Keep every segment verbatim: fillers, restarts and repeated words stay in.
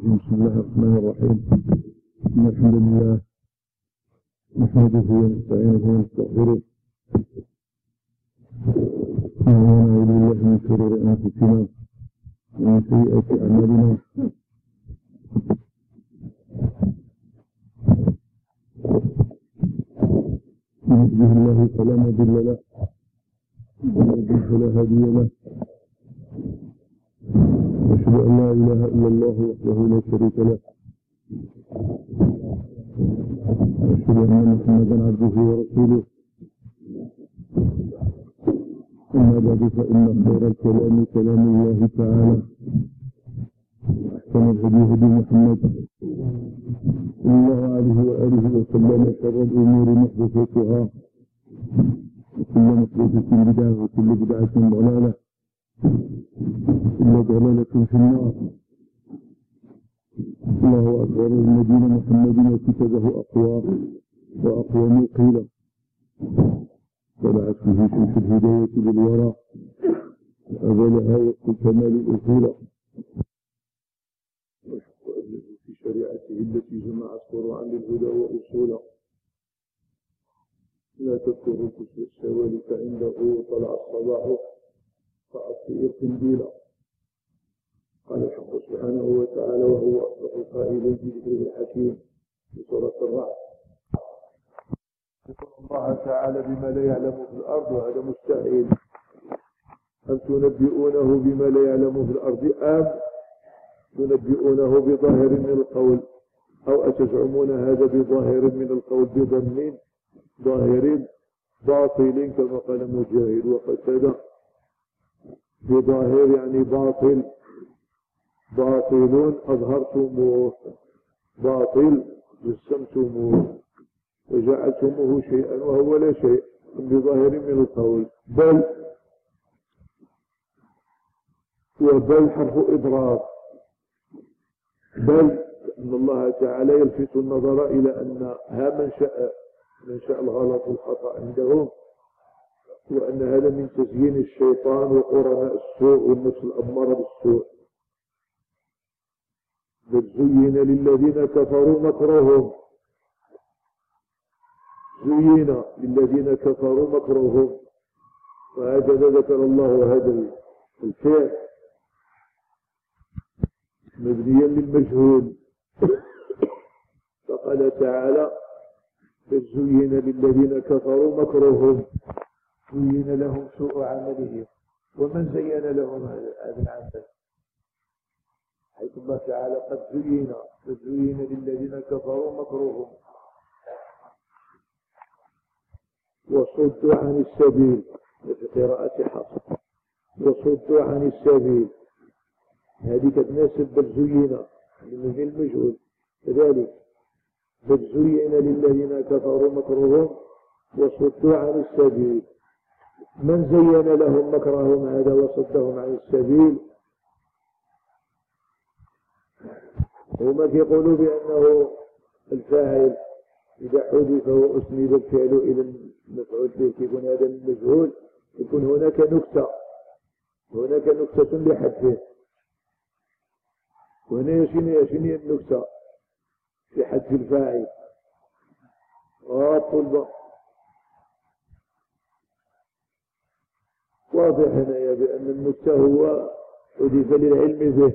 الرجيم. بسم الله الرحمن الرحيم. إن الحمد لله نحمده ونستعينه ونستغفره ونعوذ بالله من شرور أنفسنا ومن سيئات أعمالنا. من يهده الله فلا مضل له ومن يضلل فلا هادي له. وأشهد أن لا إله إلا الله وحده لا شريك له، وأشهد أن محمدا عبده ورسوله. أما بعد، فإن خير الكلام كلام الله تعالى، وأحسن الهدي هدي محمد صلى الله عليه وآله وسلم. شر الأمور محدثاتها، وكل محدثة بدعة، وكل بدعة ضلالة، إلا ضلالة في النار. الله أكبر. الذين محمد وكتبه أقوى وأقوم قيل، طلعت فيه شمس الهداية بالورى، وأبلها وقت الكمال الأصول. في شريعته التي جمعت فروعا للهدى وأصولا، لا تذكر كسر الشوال فعنده طلع الصباح فأطفئ القنديل. قال الحق سبحانه وتعالى وهو أصدق القائلين في ذكره الحكيم في سورة الرعد: يذكر الله تعالى بما لا يعلم في الأرض، وهذا مستحيل. أم تنبئونه بما لا يعلم في الأرض، أم تنبئونه بظاهر من القول، أو أتزعمون هذا بظاهر من القول بضمن ظاهر باطل كما قال مجاهد وقتادة. بظاهر يعني باطل، باطل أظهرتموه، باطل جسمتموه وجعلتموه شيئا وهو لا شيء، بظاهر من القول. بل وبل حرف إضرار، بل أن الله تعالى يلفت النظر إلى أن ها منشأ منشأ الغلط والخطأ عندهم، وأن هذا من تزيين الشيطان وقرناء السوء والنفس الأمارة بالسوء. بل زين للذين كفروا مكرهم، زين للذين كفروا مكرهم. وهكذا ذكر الله هذا الفعل مبنيا للمجهول، فقال تعالى: بل زين للذين كفروا مكرهم، زين لهم سوء عملهم. ومن زين لهم هذا العمل؟ حيث الله تعالى قد زين، قد زين للذين كفروا مكرهم وصدوا عن السبيل، في قراءة حفص وصدوا عن السبيل. هذه تتناسب بل زين من المجهول. كذلك بل زين للذين كفروا مكرهم وصدوا عن السبيل. من زين لهم مكرهم هذا وصدهم عن السبيل؟ هما يقولوا بأنه الفاعل إذا حذف وأسند الفعل إلى المفعول به يكون هذا المجهول، يكون هناك نكتة، هناك نكتة لحذفه. وهنا يشني يشني النكتة في حذف الفاعل. والطلبة واضح هنا بأن النكتة هو حذف للعلم به،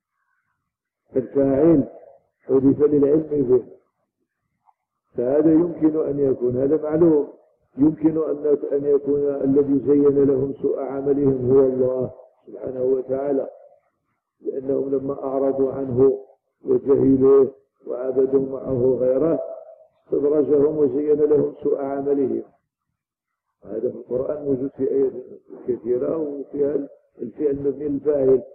الفاعل حذف للعلم به. فهذا يمكن أن يكون، هذا معلوم، يمكن أن يكون الذي زين لهم سوء عملهم هو الله سبحانه وتعالى، لأنهم لما أعرضوا عنه وجهلوه وعبدوا معه غيره استدرجهم وزين لهم سوء عملهم. هذا في القرآن موجود في آيات كثيرة، وفيها الفعل مبني للفاعل،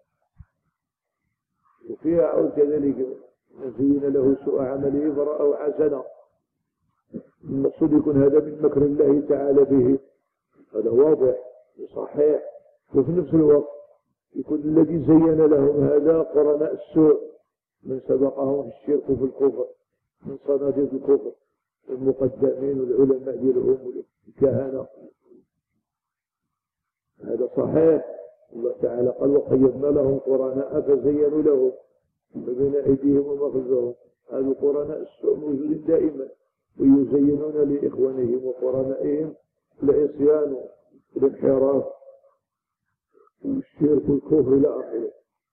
وفيها عود كذلك زين له سوء عمله فرأوا حسنا. المقصود يكون هذا من مكر الله تعالى به، هذا واضح وصحيح. وفي نفس الوقت يكون الذي زين لهم هذا قرناء السوء من سبقهم في الشرك وفي الكفر، من صناديق الكفر، المقدمين والعلماء ديالهم والكهنة. هذا صحيح. الله تعالى قال: وقيضنا لهم قرناء فزينوا لهم. بين أيديهم وما خلفهم. هذا قرناء السوء موجودين دائما، ويزينون لإخوانهم وقرنائهم العصيان والانحراف والشرك والكفر إلى آخره.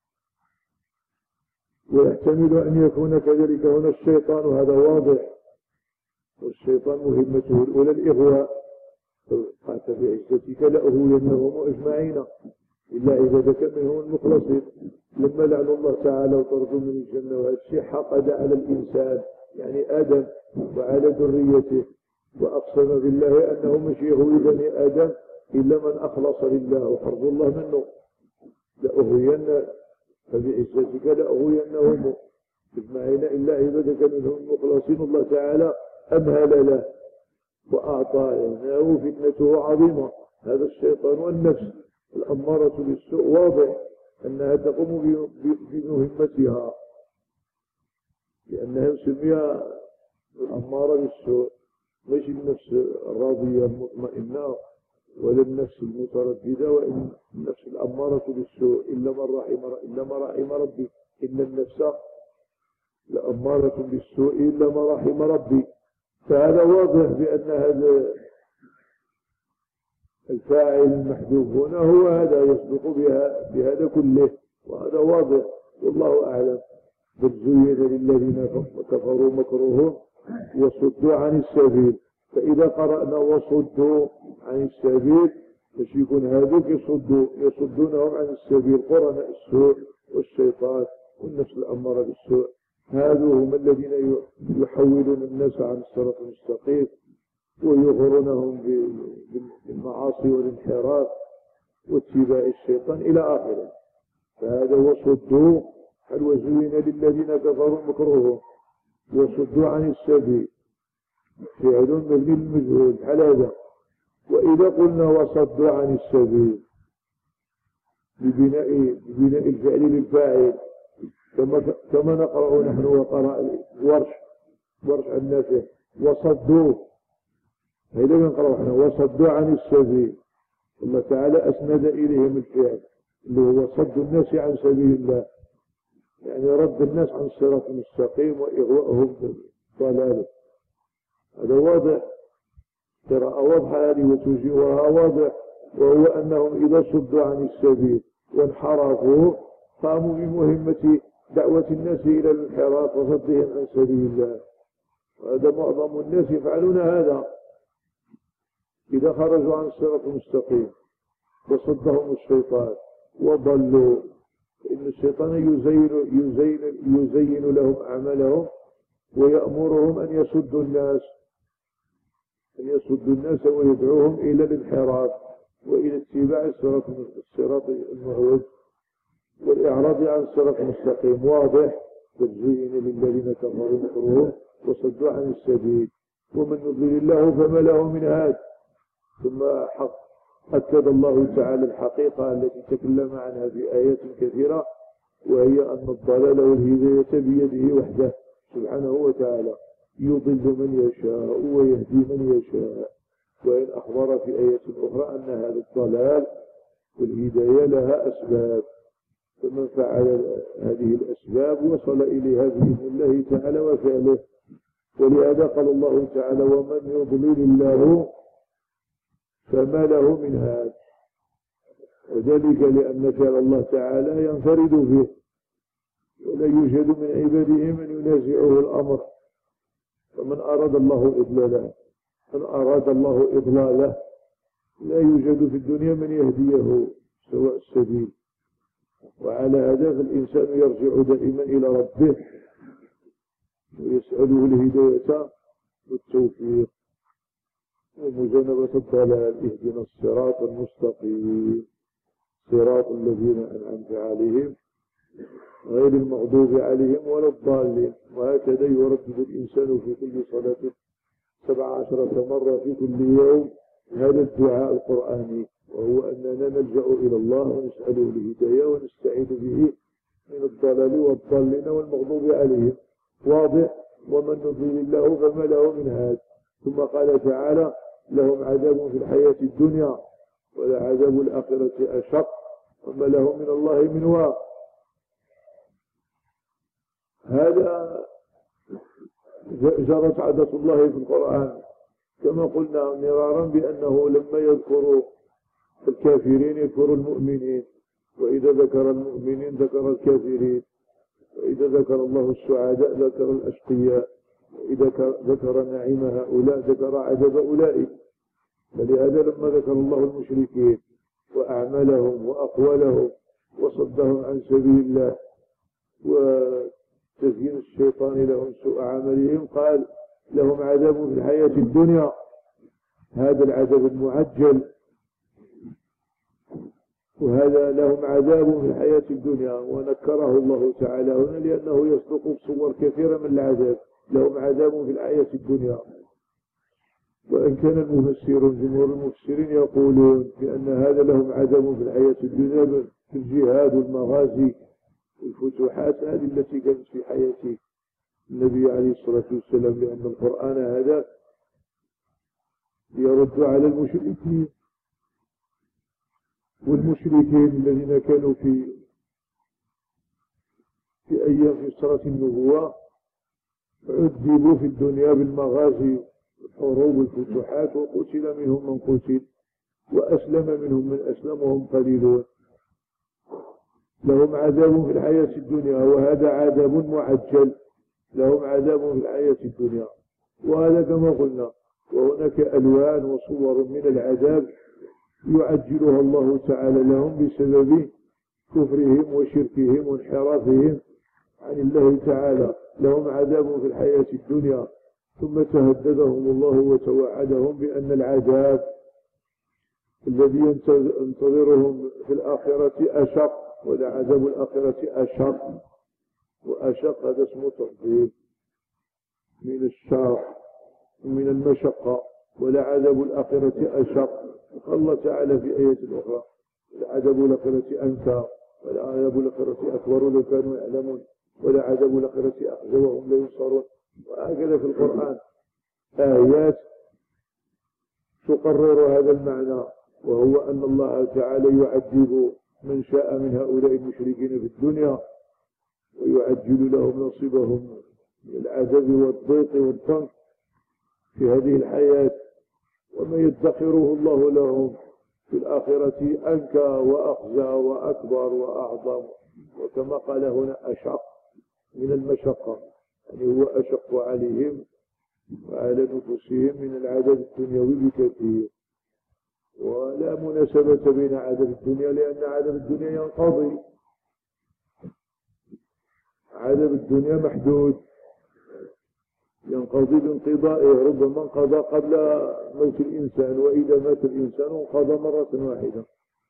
ويحتمل أن يكون كذلك هنا الشيطان، وهذا واضح، والشيطان مهمته الأولى الإغواء. قالت بعزتك لأغوينهم أجمعين إلا عبادك منهم المخلصين. لما لعن الله تعالى وطرده من الجنة، وهذا الشيء حقد على الإنسان يعني آدم وعلى ذريته، وأقسم بالله أنه مش يغوي بني آدم إلا من أخلص لله وحرض الله منه. لأغوين فبعزتك لأغوينهم أجمعين إلا عبادك منهم المخلصين. الله تعالى أمهل له وأعطى إنه فتنته عظيمة. هذا الشيطان والنفس الأمارة بالسوء واضح أنها تقوم بمهمتها، لأنها مسميها الأمارة بالسوء، مش النفس الراضية المطمئنة ولا النفس المترددة، وإن النفس الأمارة بالسوء إلا من رحم إلا ما رحم ربي، إن النفس لأمارة بالسوء إلا ما رحم ربي. فهذا واضح بأن هذا الفاعل المحذوف هنا هو هذا يصدق بها بهذا كله، وهذا واضح والله أعلم. بل زين للذين كفروا مكرهم وصدوا عن السبيل. فإذا قرأنا وصدوا عن السبيل فش يكون هذوك يصدوا يصدونهم عن السبيل قرناء السوء والشيطان والنفس الأمارة بالسوء. هذو هم الذين يحولون الناس عن الصراط المستقيم ويغرونهم بالمعاصي والانحراف واتباع الشيطان إلى آخره. فهذا وصدوا هل وزين للذين كفروا مكرهم وصدوا عن السبيل فعل مبني للمجهول على هذا. وإذا قلنا وصدوا عن السبيل ببناء ببناء الفعل للفاعل كما كما نقرأ نحن وقرأ ورش ورش النافع وصدوا، هذا نقرأ نحن وصدوا عن السبيل. الله تعالى أسند إليهم الفعل اللي هو صد الناس عن سبيل الله، يعني رد الناس عن الصراط المستقيم وإغواءهم ضلاله. هذا واضح، قراءة واضحة هذه وتوجيهها واضح، وهو أنهم إذا صدوا عن السبيل وانحرفوا قاموا بمهمة دعوة الناس إلى الانحراف وصدهم عن سبيل الله. وهذا معظم الناس يفعلون هذا إذا خرجوا عن الصراط المستقيم وصدهم الشيطان وضلوا، فإن الشيطان يزين, يزين, يزين لهم أعمالهم ويأمرهم أن يصدوا الناس أن يصدوا الناس ويدعوهم إلى الانحراف وإلى اتباع الصراط الصراط المعوج والإعراض عن الصراط المستقيم. واضح. تزين للذين كفروا مكرهم وصدوا عن السبيل ومن يضلل الله فما له من هاد. ثم حق أكد الله تعالى الحقيقة التي تكلم عنها في آيات كثيرة، وهي أن الضلال والهداية بيده وحده سبحانه وتعالى، يضل من يشاء ويهدي من يشاء. وإن أخبر في آية أخرى أن هذا الضلال والهداية لها أسباب، فمن فعل هذه الأسباب وصل إليها بإذن الله تعالى وفعله. ولهذا قال الله تعالى ومن يضلل الله فما له من هاد. وذلك لأن فعل الله تعالى ينفرد به ولا يوجد من عباده من ينازعه الأمر. فمن أراد الله إضلاله من أراد الله إضلاله لا يوجد في الدنيا من يهديه سواء السبيل. وعلى هذا فالإنسان يرجع دائما إلى ربه ويسأله الهداية والتوفيق ومجانبة الضلال. اهدنا الصراط المستقيم صراط الذين أنعمت عليهم غير المغضوب عليهم ولا الضالين. وهكذا يردد الإنسان في كل صلاة سبع عشرة مرة في كل يوم هذا الدعاء القرآني، وهو أننا نلجأ إلى الله ونسأله الهداية ونستعيذ به من الضلال والضالين والمغضوب عليهم. واضح. ومن يضلل الله فما له من هاد. ثم قال تعالى لهم عذاب في الحياة الدنيا ولعذاب الآخرة أشق وما لهم من الله من واق. هذا جرت عادة الله في القرآن كما قلنا مرارا بأنه لما يذكر الكافرين يذكر المؤمنين، وإذا ذكر المؤمنين ذكر الكافرين، وإذا ذكر الله السعداء ذكر الأشقياء، وإذا ذكر نعيم هؤلاء ذكر عذاب أولئك. فلهذا لما ذكر الله المشركين وأعمالهم وأقوالهم وصدهم عن سبيل الله وتزيين الشيطان لهم سوء عملهم قال لهم عذاب في الحياة الدنيا، هذا العذاب المعجل، وهذا لهم عذاب في الحياة الدنيا، ونكره الله تعالى هنا لأنه يصدق بصور كثيرة من العذاب، لهم عذاب في الحياة الدنيا. وإن كان المفسرون جمهور المفسرين يقولون بأن هذا لهم عذاب في الحياة الدنيا في الجهاد والمغازي والفتوحات هذه التي كانت في حياة النبي عليه الصلاة والسلام، لأن القرآن هذا يرد على المشركين، والمشركين الذين كانوا في في أيام فترة النبوة عذبوا في الدنيا بالمغازي والحروب والفتوحات، وقتل منهم من قتل وأسلم منهم من أسلم وهم قليلون. لهم عذاب في الحياة الدنيا، وهذا عذاب معجل، لهم عذاب في الحياة الدنيا. وهذا كما قلنا، وهناك ألوان وصور من العذاب يعجلها الله تعالى لهم بسبب كفرهم وشركهم وانحرافهم عن الله تعالى. لهم عذاب في الحياة الدنيا، ثم تهددهم الله وتوعدهم بأن العذاب الذي ينتظرهم في الآخرة أشق، ولعذاب الآخرة أشق، وأشق هذا اسمه تفضيل من الشاق ومن المشقة، ولعذاب الآخرة أشق. قال الله تعالى في آية أخرى ولعذاب الآخرة أنكى ولعذاب الآخرة أكبر لو كانوا يعلمون ولعذاب الآخرة أخزى وهم لا ينصرون. وهكذا في القرآن آيات تقرر هذا المعنى، وهو أن الله تعالى يعذب من شاء من هؤلاء المشركين في الدنيا ويعجل لهم نصيبهم من العذاب والضيق والضنك في هذه الحياة، وما يدخره الله لهم في الآخرة أنكى وأخزى وأكبر وأعظم، وكما قال هنا أشق من المشقة، يعني هو أشق عليهم وعلى نفوسهم من العذاب الدنيوي بكثير. ولا مناسبة بين عذاب الدنيا، لأن عذاب الدنيا ينقضي، عذاب الدنيا محدود ينقضي بانقضائه، ربما انقضى قبل موت الإنسان، وإذا مات الإنسان انقضى مرة واحدة.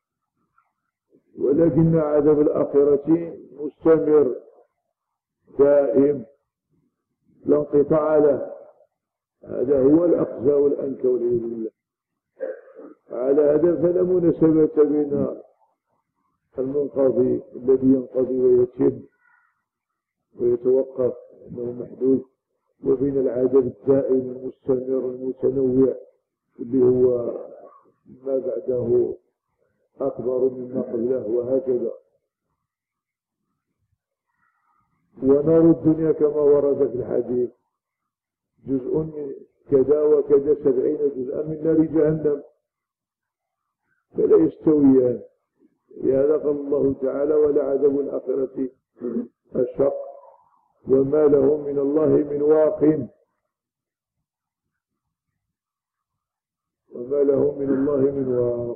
ولكن عذاب الآخرة مستمر دائم لا انقطاع له، هذا هو الأخزى والأنكى والعياذ بالله. على هذا فلا مناسبة بين المنقضي الذي ينقضي ويتم ويتوقف أنه محدود، وبين العذاب الدائم المستمر المتنوع اللي هو ما بعده أكبر مما قبله، وهكذا. ونار الدنيا كما ورد في الحديث جزء من كذا وكذا سبعين جزءا من نار جهنم فلا يستويان. لهذا قال الله تعالى ولعذاب الآخرة أشق وما لهم من الله من واق، وما لهم من الله من واق.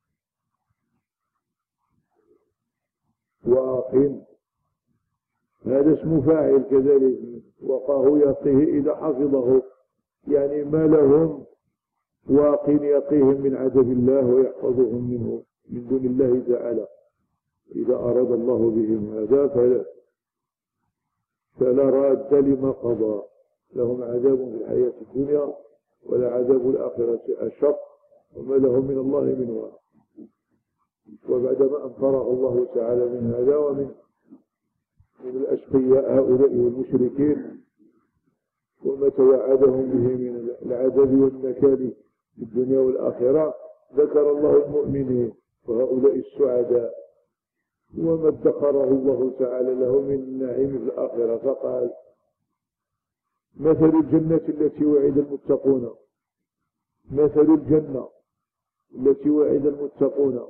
واق هذا اسم فاعل كذلك، وقاه يقيه إذا حفظه، يعني ما لهم واق يقيهم من عذاب الله ويحفظهم منه من دون الله تعالى. إذا أراد الله بهم هذا فلا فلا راد لما قضى. لهم عذاب في الحياة الدنيا ولعذاب الآخرة أشق وما لهم من الله من واق. وبعدما أنفره الله تعالى من هذا ومن من الأشقياء هؤلاء والمشركين وما توعدهم به من العذاب والنكال في الدنيا والآخرة، ذكر الله المؤمنين وهؤلاء السعداء وما ادخره الله تعالى له من النعيم في الآخرة. فقال: مثل الجنة التي وعد المتقون مثل الجنة التي وعد المتقون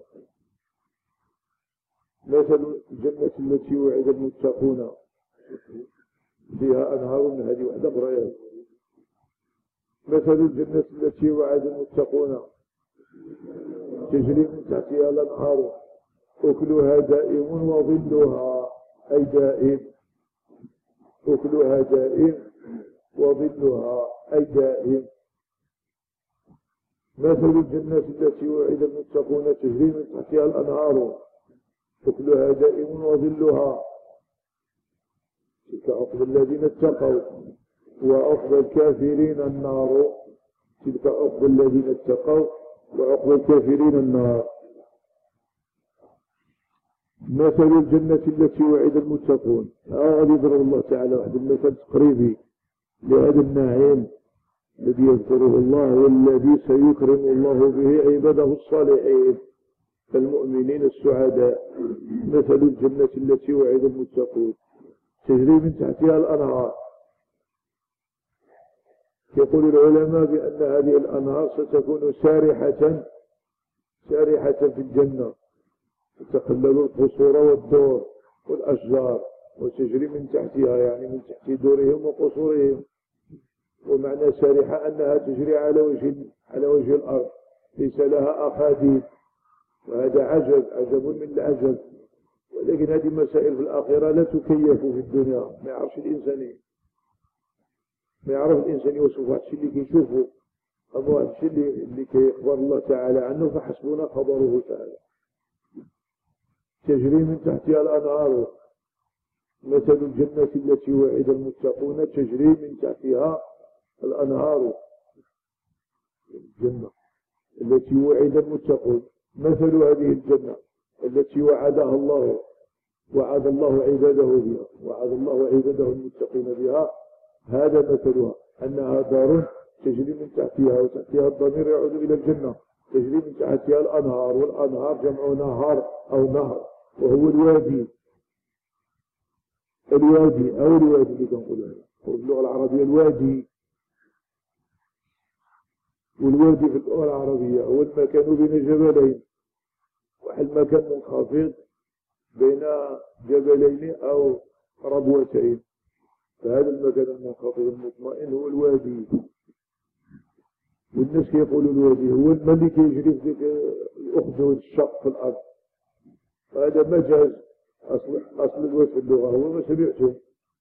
مثل الجنة التي وعد المتقون فيها أنهار من هذه وحدة أخرى. مثل الجنة التي وعد المتقون تجري من تحتها الأنهار أكلها دائم وظلها، أي دائم، أكلها دائم وظلها أي دائم. مثل الجنة التي وعد المتقون تجري من تحتها الأنهار أكلها دائم وظلها، تلك عقبى الذين اتقوا، وعقبى الكافرين النار. تلك عقبى الذين اتقوا وعقبى الكافرين النار. مثل الجنة التي وعد المتقون، غادي يضرب الله تعالى واحد المثل تقريبي لهذا النعيم الذي يذكره الله والذي سيكرم الله به عباده الصالحين المؤمنين السعداء. مثل الجنة التي وعد المتقون تجري من تحتها الأنهار. يقول العلماء بأن هذه الأنهار ستكون سارحة سارحة في الجنة، تتخلل القصور والدور والأشجار وتجري من تحتها، يعني من تحت دورهم وقصورهم. ومعنى سارحة أنها تجري على وجه على وجه الأرض، ليس لها أخاديد، وهذا عجب عجب من العجب. ولكن هذه مسائل في الآخرة لا تكيف في الدنيا، ما يعرفش الإنسان ما يعرف الإنسان يوصف واحد الشيء اللي كيشوفه، أما واحد الشيء اللي, اللي كيخبر الله تعالى عنه فحسبنا خبره تعالى. تجري من تحتها الأنهار. مثل الجنة التي وعد المتقون تجري من تحتها الأنهار. الجنة التي وعد المتقون، مثل هذه الجنة التي وعدها الله وعد الله عباده بها وعد الله عباده المتقين بها، هذا مثلها أنها دار تجري من تحتها، وتحتها الضمير يعود إلى الجنة، تجري من تحتها الأنهار، والأنهار جمع نهر أو نهر، وهو الوادي الوادي أو الوادي اللي كنقولوا باللغة العربية الوادي. والوادي في اللغة العربية هو المكان بين جبلين، واحد المكان منخفض بين جبلين أو ربوتين، فهذا المكان المنخفض المطمئن هو الوادي. والناس يقولوا الوادي هو الماء اللي كيجري في ذيك الأخدود الشق في الأرض، هذا مجاز. أصل أصل الواد في اللغة هو ما سمعته.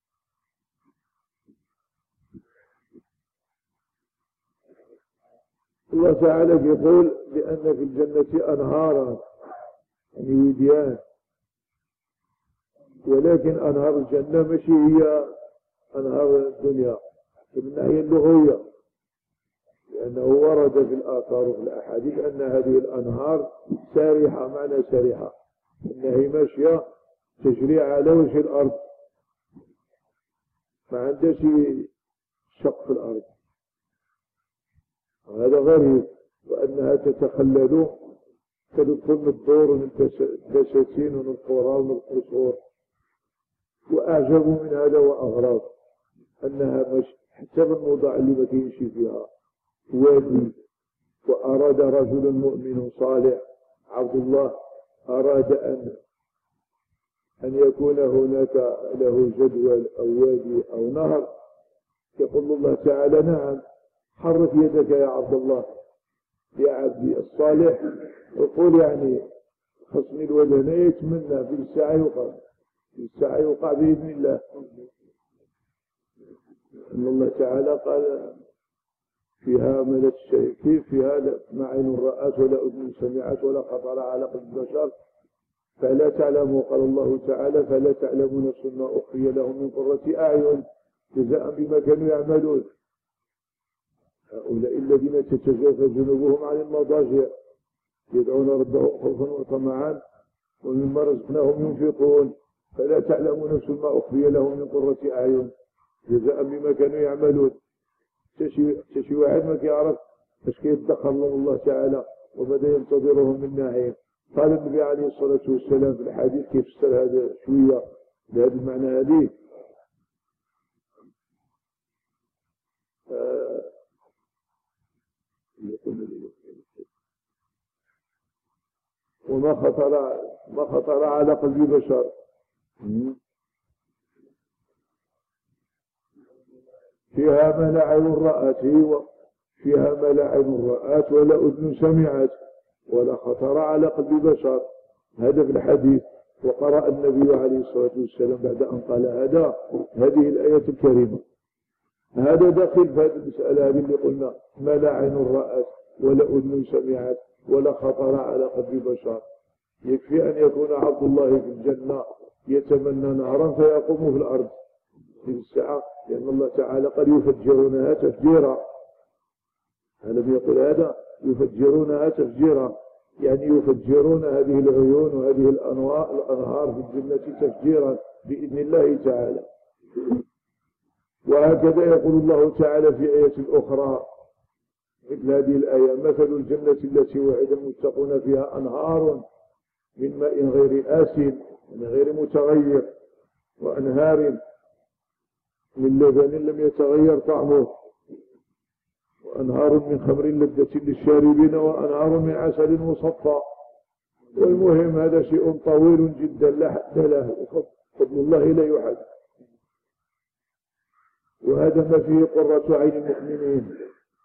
الله تعالى يقول بأن في الجنة أنهارا، يعني وديان، ولكن أنهار الجنة ماشي هي أنهار الدنيا من الناحية اللغوية، لأنه ورد في الآثار وفي الأحاديث أن هذه الأنهار سارحة. معنى سارحة أنها ماشية تجري على وجه الأرض، ما عندهاش شق في الأرض، وهذا غريب. وأنها تتخلل، تدخل من الدور ومن البساتين ومن القرى ومن القصور. وأعجب من هذا وأغرب أنها مش حتى بالموضع اللي ما كيمشي فيها وادي. وأراد رجل مؤمن صالح عبد الله أراد أن أن يكون هناك له جدول أو وادي أو نهر، يقول الله تعالى: نعم، حرك يدك يا عبد الله يا عبدي الصالح، وقول يعني خصم الودن يتمنى بالساعة يوقع بالساعة يوقع بإذن الله. أن الله تعالى قال فيها ملك الشيء، كيف فيها ما عين رأت ولا أذن سمعت ولا خطر على قلب بشر، فلا تعلم، قال الله تعالى: فلا تعلم نفس ما أخفي لهم من قرة أعين جزاء بما كانوا يعملون. هؤلاء الذين تتجافى جنوبهم عن المضاجع يدعون ربهم خوفا وطمعا ومما رزقناهم ينفقون، فلا تعلم نفس ما أخفي لهم من قرة أعين جزاء بما كانوا يعملون. تشي واحد ما كيعرف اش كيدخر لهم الله تعالى وماذا ينتظرهم من نعيم، قال النبي عليه الصلاة والسلام في الحديث كيف فسر هذا شوية بهذا المعنى هذه آه وما خطر ما خطر على قلب بشر فيها ما لا عين رأت فيها ما لا عين رأت ولا أذن سمعت ولا خطر على قلب بشر. هذا في الحديث. وقرأ النبي عليه الصلاة والسلام بعد أن قال هذا هذه الآية الكريمة. هذا داخل في هذه المسألة هذه اللي قلنا ما لا عين رأت ولا أذن سمعت ولا خطر على قلب بشر. يكفي أن يكون عبد الله في الجنة يتمنى نهرا فيقوم في الأرض في الساعة، لأن الله تعالى قد يفجرونها تفجيرا. ألم يقل هذا؟ يفجرونها تفجيرا، يعني يفجرون هذه العيون وهذه الأنهار في الجنة تفجيرا بإذن الله تعالى. وهكذا يقول الله تعالى في آية أخرى مثل هذه الآية: مثل الجنة التي وعد المتقون فيها أنهار من ماء غير آسن من غير متغير وأنهار من لبن لم يتغير طعمه وأنهار من خمر لذة للشاربين وأنهار من عسل مصفى. والمهم هذا شيء طويل جدا لا حد له، فضل الله لا يحد. وهذا ما فيه قرة عين المؤمنين.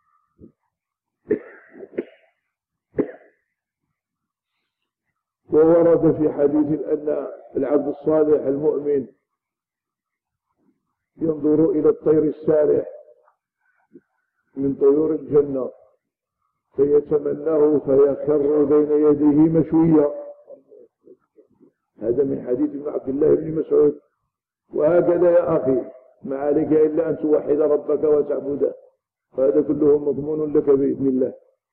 وورد في حديث أن العبد الصالح المؤمن ينظر إلى الطير السارح من طيور الجنة فيتمناه فيخر بين يديه مشويا. هذا من حديث ابن عبد الله بن مسعود. وهكذا يا أخي ما عليك إلا أن توحد ربك وتعبده، فهذا كله مضمون لك بإذن الله.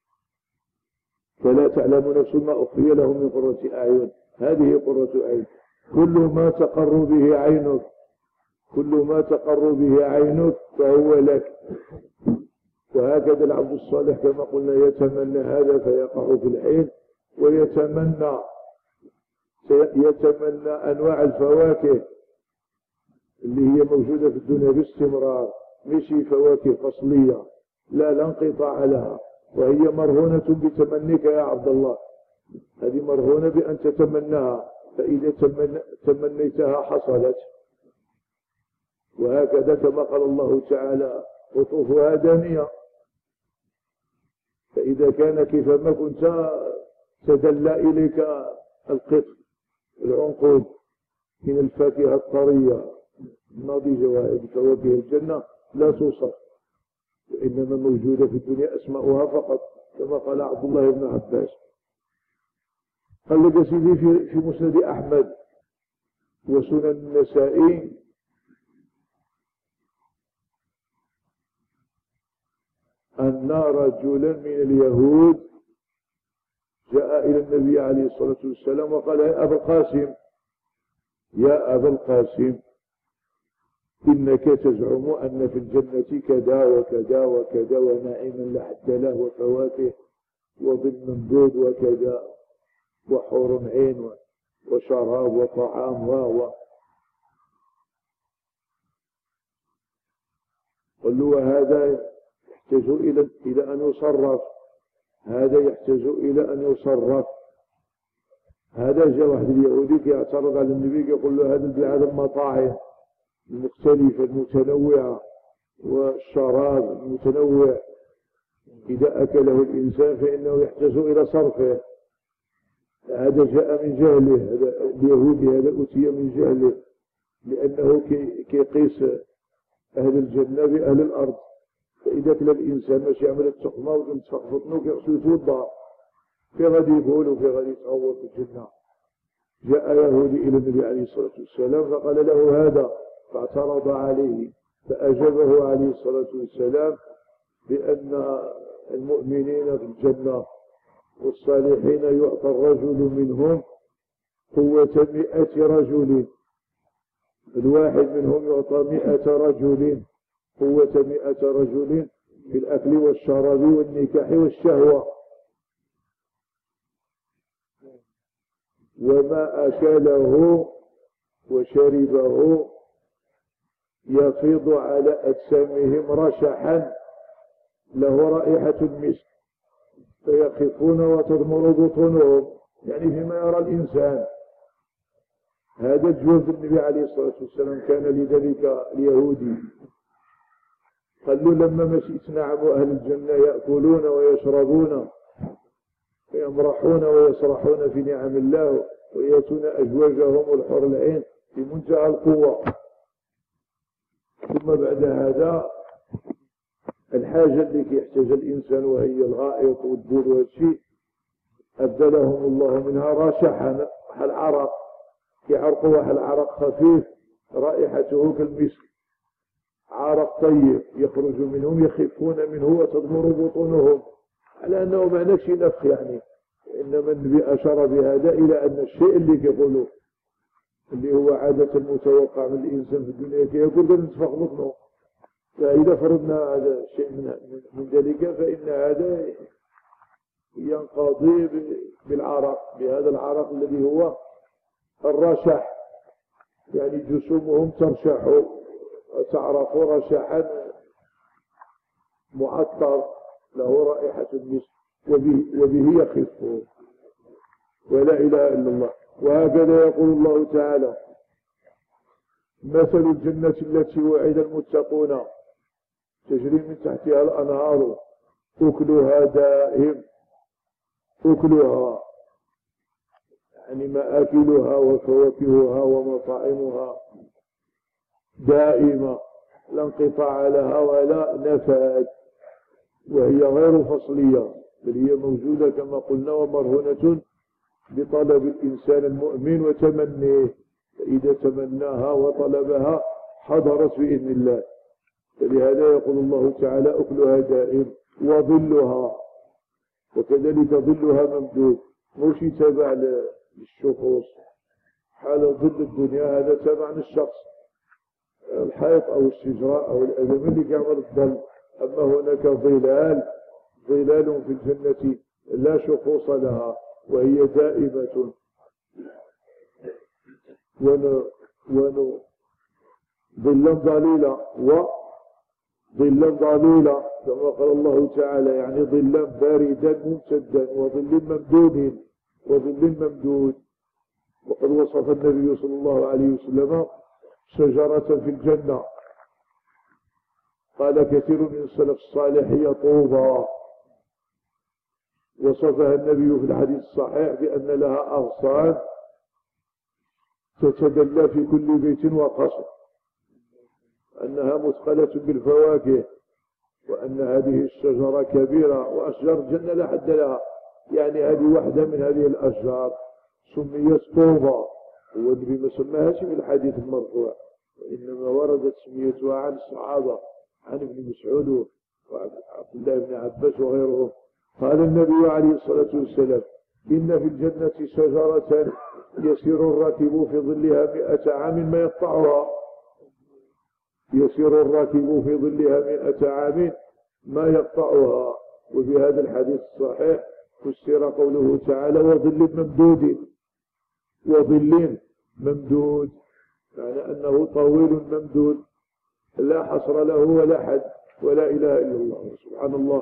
فلا تعلم نفس ما أخفي لهم من قرة أعين. هذه قرة أعين. كل ما تقر به عينك كل ما تقر به عينك فهو لك. وهكذا العبد الصالح كما قلنا يتمنى هذا فيقع في الحين، ويتمنى يتمنى أنواع الفواكه اللي هي موجودة في الدنيا باستمرار، مش فواكه فصلية لا لا انقطاع لها، وهي مرهونة بتمنيك يا عبد الله. هذه مرهونة بأن تتمناها، فإذا تمنيتها حصلت. وهكذا كما قال الله تعالى: قطوفها دانية. فإذا كان كيفما كنت تدلى إليك القطف العنقود من الفاكهة الطرية الناضجة، وهذه فواكه الجنة لا توصف، وإنما موجودة في الدنيا أسماؤها فقط، كما قال عبد الله بن عباس. قال لك سيدي في, في مسند أحمد وسنن النسائي أن رجلا من اليهود جاء إلى النبي عليه الصلاة والسلام وقال: يا أبا القاسم يا أبا القاسم إنك تزعم أن في الجنة كذا وكذا وكذا ونعيما لا حد له وفواكه وظل ممدود وكذا وحور عين وشراب وطعام و قال له: وهذا يحتاج إلى إلى أن يصرف هذا يحتاج إلى أن يصرف. هذا جاء واحد اليهودي يعترض على النبي يقول له: هذا بهذا المطاعم المختلفة المتنوعة والشراب المتنوع إذا أكله الإنسان فإنه يحتاج إلى صرفه. هذا جاء من جهله، هذا اليهودي هذا أتي من جهله، لأنه كيقيس أهل الجنة بأهل الأرض. فإذا كل الإنسان ماشي يعمل التقمى وينتفخ بطنه كيغسل يتوضا في غادي يقول وفي غادي يتعوض في الجنة. جاء يهودي إلى النبي عليه الصلاة والسلام فقال له هذا، فاعترض عليه فأجابه عليه الصلاة والسلام بأن المؤمنين في الجنة والصالحين يعطى الرجل منهم قوة مئة رجل، الواحد منهم يعطى مئة رجل قوة مئة رجل في الأكل والشراب والنكاح والشهوة. وما أكله وشربه يفيض على أجسامهم رشحا له رائحة المسك، فيخفون وتضمر بطونهم، يعني فيما يرى الإنسان. هذا جواب النبي عليه الصلاة والسلام كان لذلك اليهودي قال له لما مشيت نعم أهل الجنة يأكلون ويشربون ويمرحون ويسرحون في نعم الله ويأتون أزواجهم الحور العين بمنتهى القوة، ثم بعد هذا الحاجة التي يحتاج الإنسان وهي الغائط والبول والشيء أبدلهم الله منها راشحا العرق، يعرقوا واحد العرق خفيف رائحته كالمسك، عرق طيب يخرج منهم يخفون منه وتضمر بطونهم، على أنه ما نفس نفخ يعني. إنما النبي أشار بهذا إلى أن الشيء اللي يقولوا اللي هو عادة متوقع من الإنسان في الدنيا كي يقول قد نتفخ بطنه، فإذا فرضنا هذا شيء من, من ذلك فإن هذا ينقضي بالعرق، بهذا العرق الذي هو الرشح، يعني جسومهم ترشح تعرف رشحا معطر له رائحة المسك وبه, وبه يخف، ولا إله إلا الله. وهكذا يقول الله تعالى مثل الجنة التي وعد المتقون تجري من تحتها الأنهار أكلها دائم، أكلها يعني مآكلها وفواكهها ومطاعمها دائمة لا انقطاع لها ولا نفاد، وهي غير فصلية بل هي موجودة كما قلنا ومرهونة بطلب الإنسان المؤمن وتمنيه، فإذا تمناها وطلبها حضرت بإذن الله. فلهذا يقول الله تعالى أكلها دائم وظلها، وكذلك ظلها ممدود، مش تبع للشخوص، حال ظل الدنيا هذا تبع للشخص الحيط أو الشجرة أو الأدم اللي يعمل الظل، أما هناك ظلال ظلال في الجنة لا شخوص لها وهي دائمة. ون ون ظلا ظليلا وظلا ظليلا كما قال الله تعالى، يعني ظلا باردا ممتدا وظل ممدود وظل ممدود. وقد وصف النبي صلى الله عليه وسلم شجرة في الجنة قال كثير من السلف الصالح هي طوبى، وصفها النبي في الحديث الصحيح بأن لها أغصان تتدلى في كل بيت وقصر، أنها مثقلة بالفواكه، وأن هذه الشجرة كبيرة، وأشجار الجنة لا حد لها، يعني هذه واحدة من هذه الأشجار سميت طوبى، والنبي ما سماهاش في الحديث المرفوع، وإنما وردت سميتها عن الصحابة عن ابن مسعود وعبد الله بن عباس وغيرهم. قال النبي عليه الصلاة والسلام إن في الجنة شجرة يسير الراكب في ظلها مئة عام ما يقطعها، يسير الراكب في ظلها مئة عام ما يقطعها. وفي هذا الحديث الصحيح فسر قوله تعالى وظل ممدود، وظل ممدود يعني أنه طويل ممدود لا حصر له ولا حد، ولا إله إلا الله سبحان الله.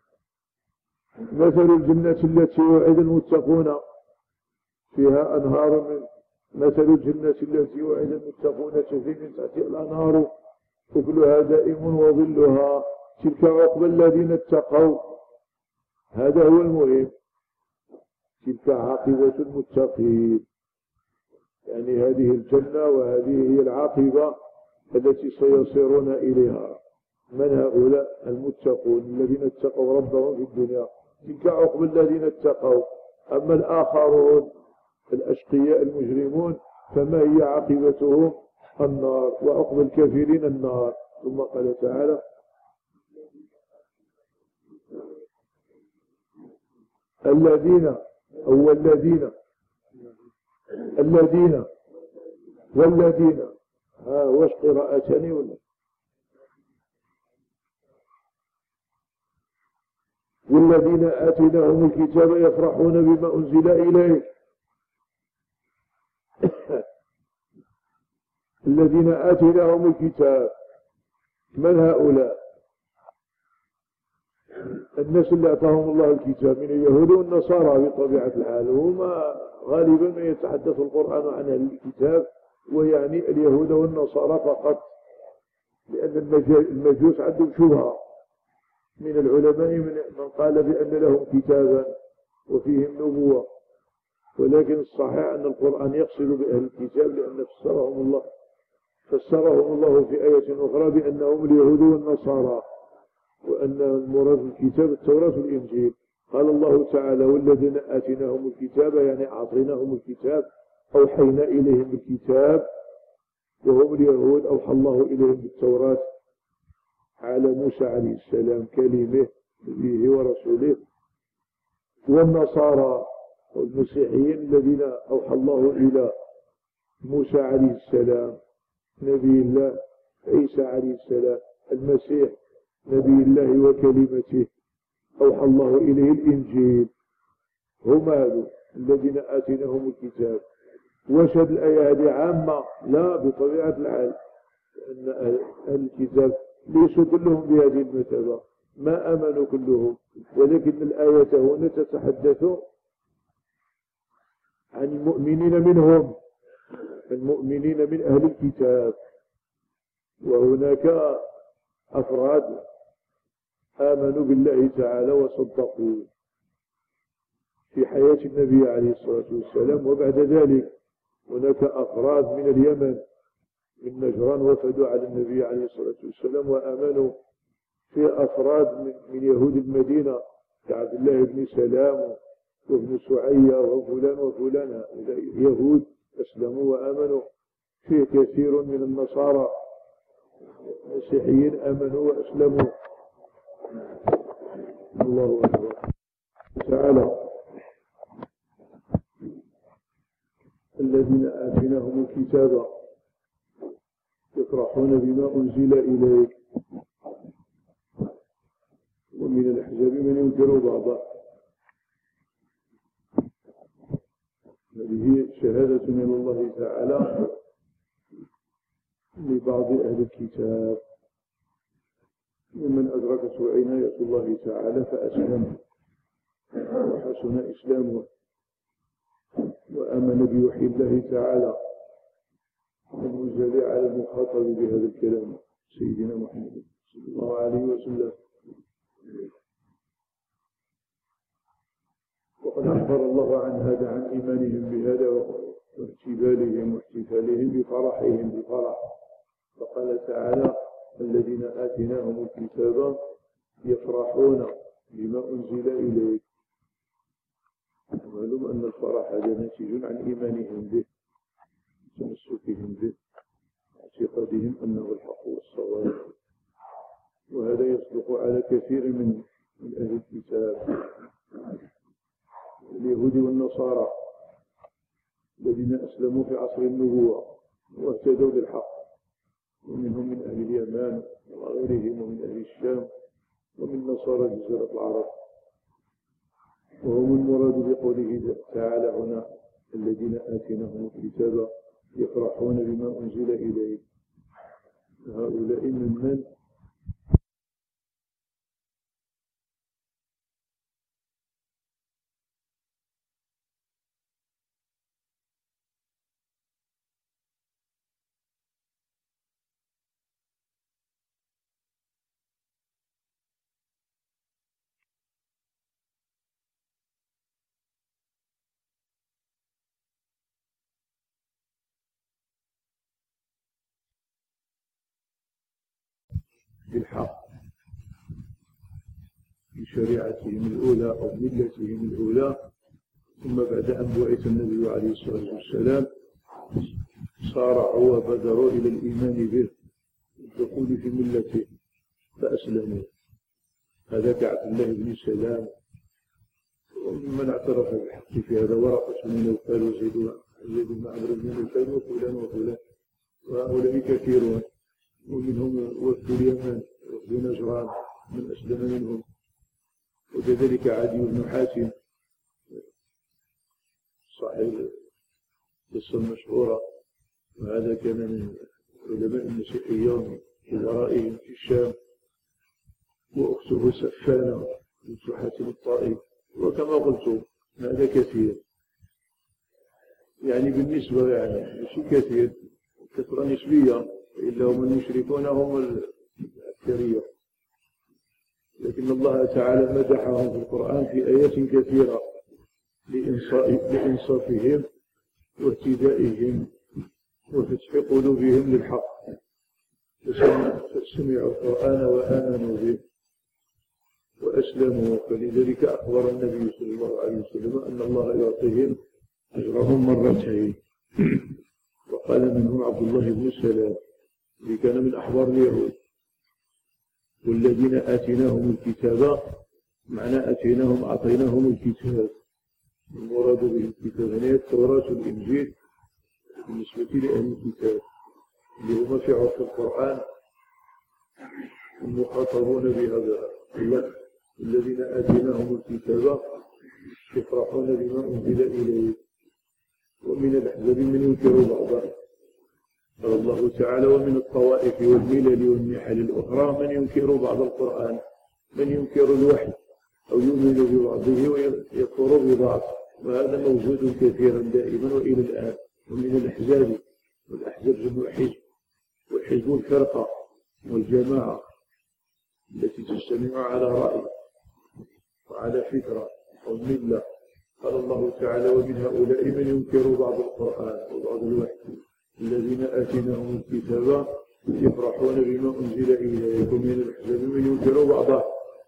مثل الجنة التي وعد المتقون فيها أنهار من مثل الجنة التي وعد المتقون تجري من تحتها الأنهار أكلها دائم وظلها تلك عقبى الذين اتقوا، هذا هو المهم، تلك عاقبة المتقين، يعني هذه الجنة وهذه هي العاقبة التي سيصيرون إليها. من هؤلاء؟ المتقون الذين اتقوا ربهم في الدنيا، تلك عقبى الذين اتقوا. أما الآخرون الأشقياء المجرمون فما هي عاقبتهم؟ النار، وعقبى الكافرين النار. ثم قال تعالى الذين أو الذين الذين والذين ها واش قراءتني ولا والذين آتيناهم الكتاب يفرحون بما أنزل إليك الذين آتيناهم الكتاب. من هؤلاء؟ الناس اللي أعطاهم الله الكتاب من اليهود والنصارى بطبيعة الحال، وهم غالبا ما يتحدث القرآن عن أهل الكتاب ويعني اليهود والنصارى فقط، لأن المجوس عندهم شبهة من العلماء من قال بأن لهم كتابا وفيهم نبوة، ولكن الصحيح أن القرآن يقصد بأهل الكتاب لأن فسرهم الله فسرهم الله في آية أخرى بأنهم اليهود والنصارى، وأن المراد الكتاب التوراة والإنجيل. قال الله تعالى: والذين آتيناهم الكتاب، يعني أعطيناهم الكتاب، أوحينا إليهم الكتاب، وهم اليهود أوحى الله إليهم بالتوراة على موسى عليه السلام كلمه نبيه ورسوله، والنصارى والمسيحيين الذين أوحى الله إلى موسى عليه السلام نبي الله، عيسى عليه السلام المسيح نبي الله وكلمته، أوحى الله إليه الإنجيل. هم هذو الذين آتيناهم الكتاب. وشد الآية هذه عامة؟ لا، بطبيعة الحال، لأن أهل الكتاب ليسوا كلهم بهذه المرتبة، ما آمنوا كلهم، ولكن الآية هنا تتحدث عن المؤمنين منهم، المؤمنين من أهل الكتاب. وهناك أفراد آمنوا بالله تعالى وصدقوا في حياة النبي عليه الصلاة والسلام، وبعد ذلك هناك أفراد من اليمن من نجران وفدوا على النبي عليه الصلاة والسلام وآمنوا، في أفراد من, من يهود المدينة كعبد الله بن سلام وابن سعية وفلان وفلان، يهود أسلموا وآمنوا. فيه كثير من النصارى المسيحيين آمنوا وأسلموا. الله أكبر. تعالى: الذين آتيناهم الكتاب يفرحون بما أنزل إليك. ومن الأحزاب من ينكر بعضه. هذه شهادة من الله تعالى لبعض أهل الكتاب ومن أدركته عناية الله تعالى فأسلم وحسن إسلامه وآمن بوحي الله تعالى المنزل على المخاطب بهذا الكلام سيدنا محمد صلى الله عليه وسلم. وقد أخبر الله عن هذا، عن إيمانهم بهذا واحتفالهم واحتفالهم بفرحهم بفرح. فقال تعالى: الذين آتيناهم الكتاب يفرحون بما أنزل إليك. معلوم أن الفرح هذا ناتج عن إيمانهم به، تمسكهم به، اعتقادهم أنه الحق والصواب. وهذا يصدق على كثير من من أهل الكتاب اليهود والنصارى الذين أسلموا في عصر النبوة واهتدوا بالحق، ومنهم من أهل اليمن وغيرهم ومن أهل الشام ومن نصارى جزيرة العرب. وهم المراد بقوله تعالى هنا: الذين آتيناهم الكتاب يفرحون بما أنزل إليك. هؤلاء من من؟ بالحق بشريعتهم الأولى أو ملتهم الأولى. ثم بعد أن بعث النبي عليه الصلاة والسلام صارعوا وبدروا إلى الإيمان به والدخول في ملته فأسلموا. هذا كعبد الله بن سلام، ومن اعترف بالحق في هذا ورقة بن نوفل وزيد زيد بن عمرو بن نوفل وفلان وفلان، وهؤلاء كثيرون. ومنهم وفد اليمن وفد نجران من أسلم منهم، وكذلك عدي بن حاتم صاحب القصة المشهورة، وهذا كان من علماء المسيحيون وزرائهم في الشام، وأخته سفانة بنت حاتم الطائي، وكما قلت هذا كثير، يعني بالنسبة يعني مش كثير، كثرة نسبية، إلا هم المشركون هم الأكثرية، لكن الله تعالى مدحهم في القرآن في آيات كثيرة لإنصافهم واهتدائهم وفتح قلوبهم للحق، فسمعوا القرآن وآمنوا به وأسلموا. فلذلك أخبر النبي صلى الله عليه وسلم أن الله يعطيهم أجرهم مرتين. وقال منهم عبد الله بن سلام الذي كان من أحبار اليهود: والذين آتيناهم الكتاب، معنى آتيناهم أعطيناهم الكتاب، المراد به الكتاب هنا التوراة والإنجيل بالنسبة لأهل الكتاب اللي هم في عرف القرآن المخاطبون بهذا اللفظ: الذين آتيناهم الكتاب يفرحون بما أنزل إليه. ومن الأحزاب من ينكر بعضه، قال الله تعالى: ومن الطوائف والملل والنحل الأخرى من ينكر بعض القرآن، من ينكر الوحي أو يؤمن ببعضه ويكفر ببعض، وهذا موجود كثيرا دائما وإلى الآن. ومن الأحزاب، والأحزاب جمع حزب، وحزب الفرقة والجماعة التي تجتمع على رأي وعلى فكرة أو ملة. قال الله تعالى: ومن هؤلاء من ينكر بعض القرآن وبعض الوحي الذين آتيناهم الكتاب يفرحون بما أنزل إليكم. من الأحزاب من ينكر بعضه.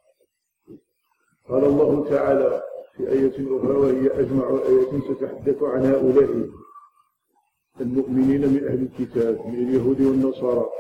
قال الله تعالى في آية أخرى وهي أجمع آيات تتحدث عن هؤلاء المؤمنين من أهل الكتاب من اليهود والنصارى: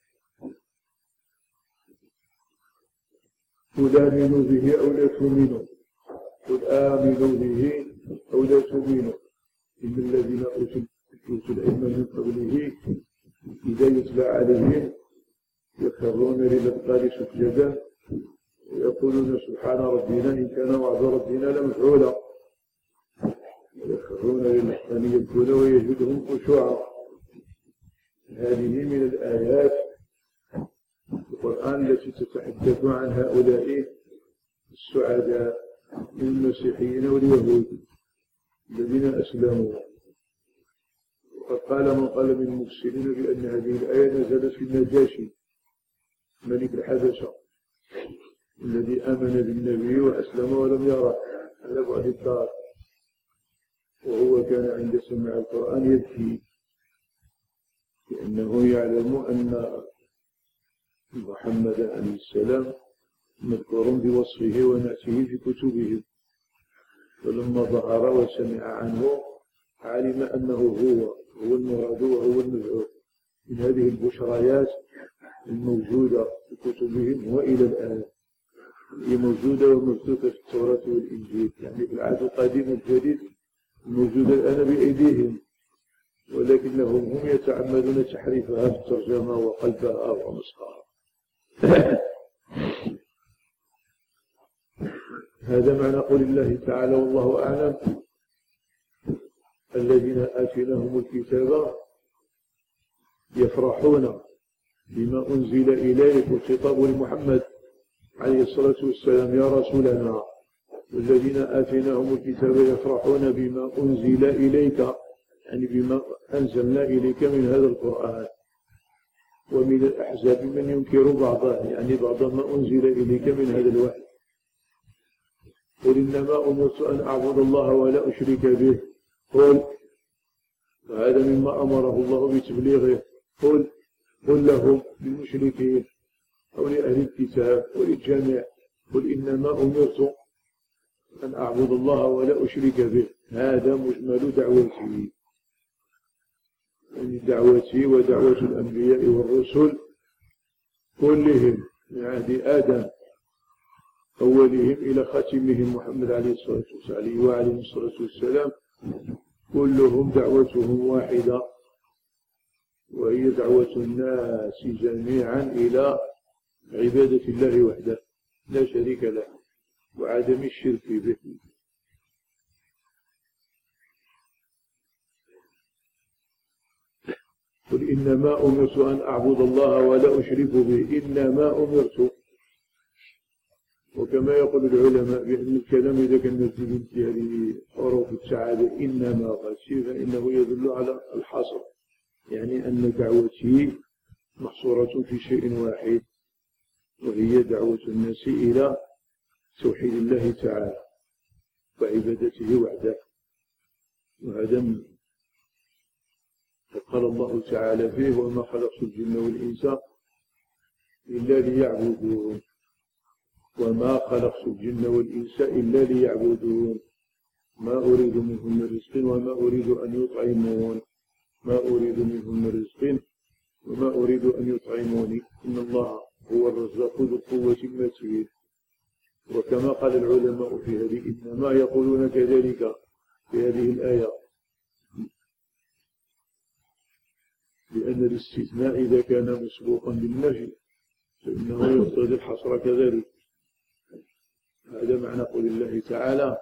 قل آمنوا به أو لا تؤمنوا، قل آمنوا به أو لا تؤمنوا، إن الذين أوتوا العلم من قبله إذا يتلى عليهم يخرون للأذقان سجدا ويقولون سبحان ربنا إن كان وعد ربنا لمفعولا، ويخرون للأذقان يبكون ويزيدهم خشوعا. هذه من الآيات القرآن التي تتحدث عن هؤلاء السعداء من المسيحيين واليهود الذين أسلموا. وقد قال من قال من المفسرين بأن هذه الآية نزلت في النجاشي ملك الحبشة الذي آمن بالنبي وأسلم ولم يره على بعد الدار، وهو كان عند سماع القرآن يبكي لأنه يعلم أن محمد عليه السلام مذكور بوصفه ونعته في كتبهم. فلما ظهر وسمع عنه علم أنه هو هو المراد وهو المبعوث من هذه البشريات الموجودة في كتبهم وإلى الآن هي موجودة ومبثوثة في التوراة والإنجيل، يعني في العهد القديم والجديد موجودة الآن بأيديهم، ولكنهم هم يتعمدون تحريفها في الترجمة وقلبها ونسخها. هذا معنى قول الله تعالى والله أعلم: الذين آتيناهم الكتاب يفرحون بما أنزل إليك، والخطاب لمحمد عليه الصلاة والسلام يا رسولنا، والذين آتيناهم الكتاب يفرحون بما أنزل إليك، يعني بما أنزلنا إليك من هذا القرآن. ومن الأحزاب من ينكر بعضه، يعني بعض ما أنزل إليك من هذا الوحي. قل إنما أمرت أن أعبد الله ولا أشرك به، قل، وهذا مما أمره الله بتبليغه، قل قل لهم للمشركين أو لأهل الكتاب وللجميع: قل إنما أمرت أن أعبد الله ولا أشرك به. هذا مجمل دعوتي، يعني دعوتي ودعوة الأنبياء والرسل كلهم من عهد آدم أولهم إلى خاتمهم محمد عليه الصلاة والسلام وعليه الصلاة والسلام، كلهم دعوتهم واحدة، وهي دعوة الناس جميعا إلى عبادة الله وحده لا شريك له وعدم الشرك به. قل إنما أمرت أن أعبد الله ولا أشرك به، إنما أمرت. وكما يقول العلماء بأن الكلام إذا كان مرتبط في هذه حروف التعادل إنما غشي فإنه يدل على الحصر، يعني أن دعوتي محصورة في شيء واحد، وهي دعوة الناس إلى توحيد الله تعالى وعبادته وحده. وهذا قال الله تعالى فيه: وما خلقت الجن والإنس إلا ليعبدون. وما خلقت الجن والإنس إلا ليعبدون، ما أريد منهم من رزق وما أريد أن يطعمون، ما أريد منهم من رزق وما أريد أن يطعموني، إن الله هو الرزاق ذو القوة المتين. وكما قال العلماء في هذه إنما يقولون كذلك في هذه الآية، لأن الاستثناء إذا كان مسبوقا بالنفي فإنه يقتضي الحصر كذلك. هذا معنى قول الله تعالى: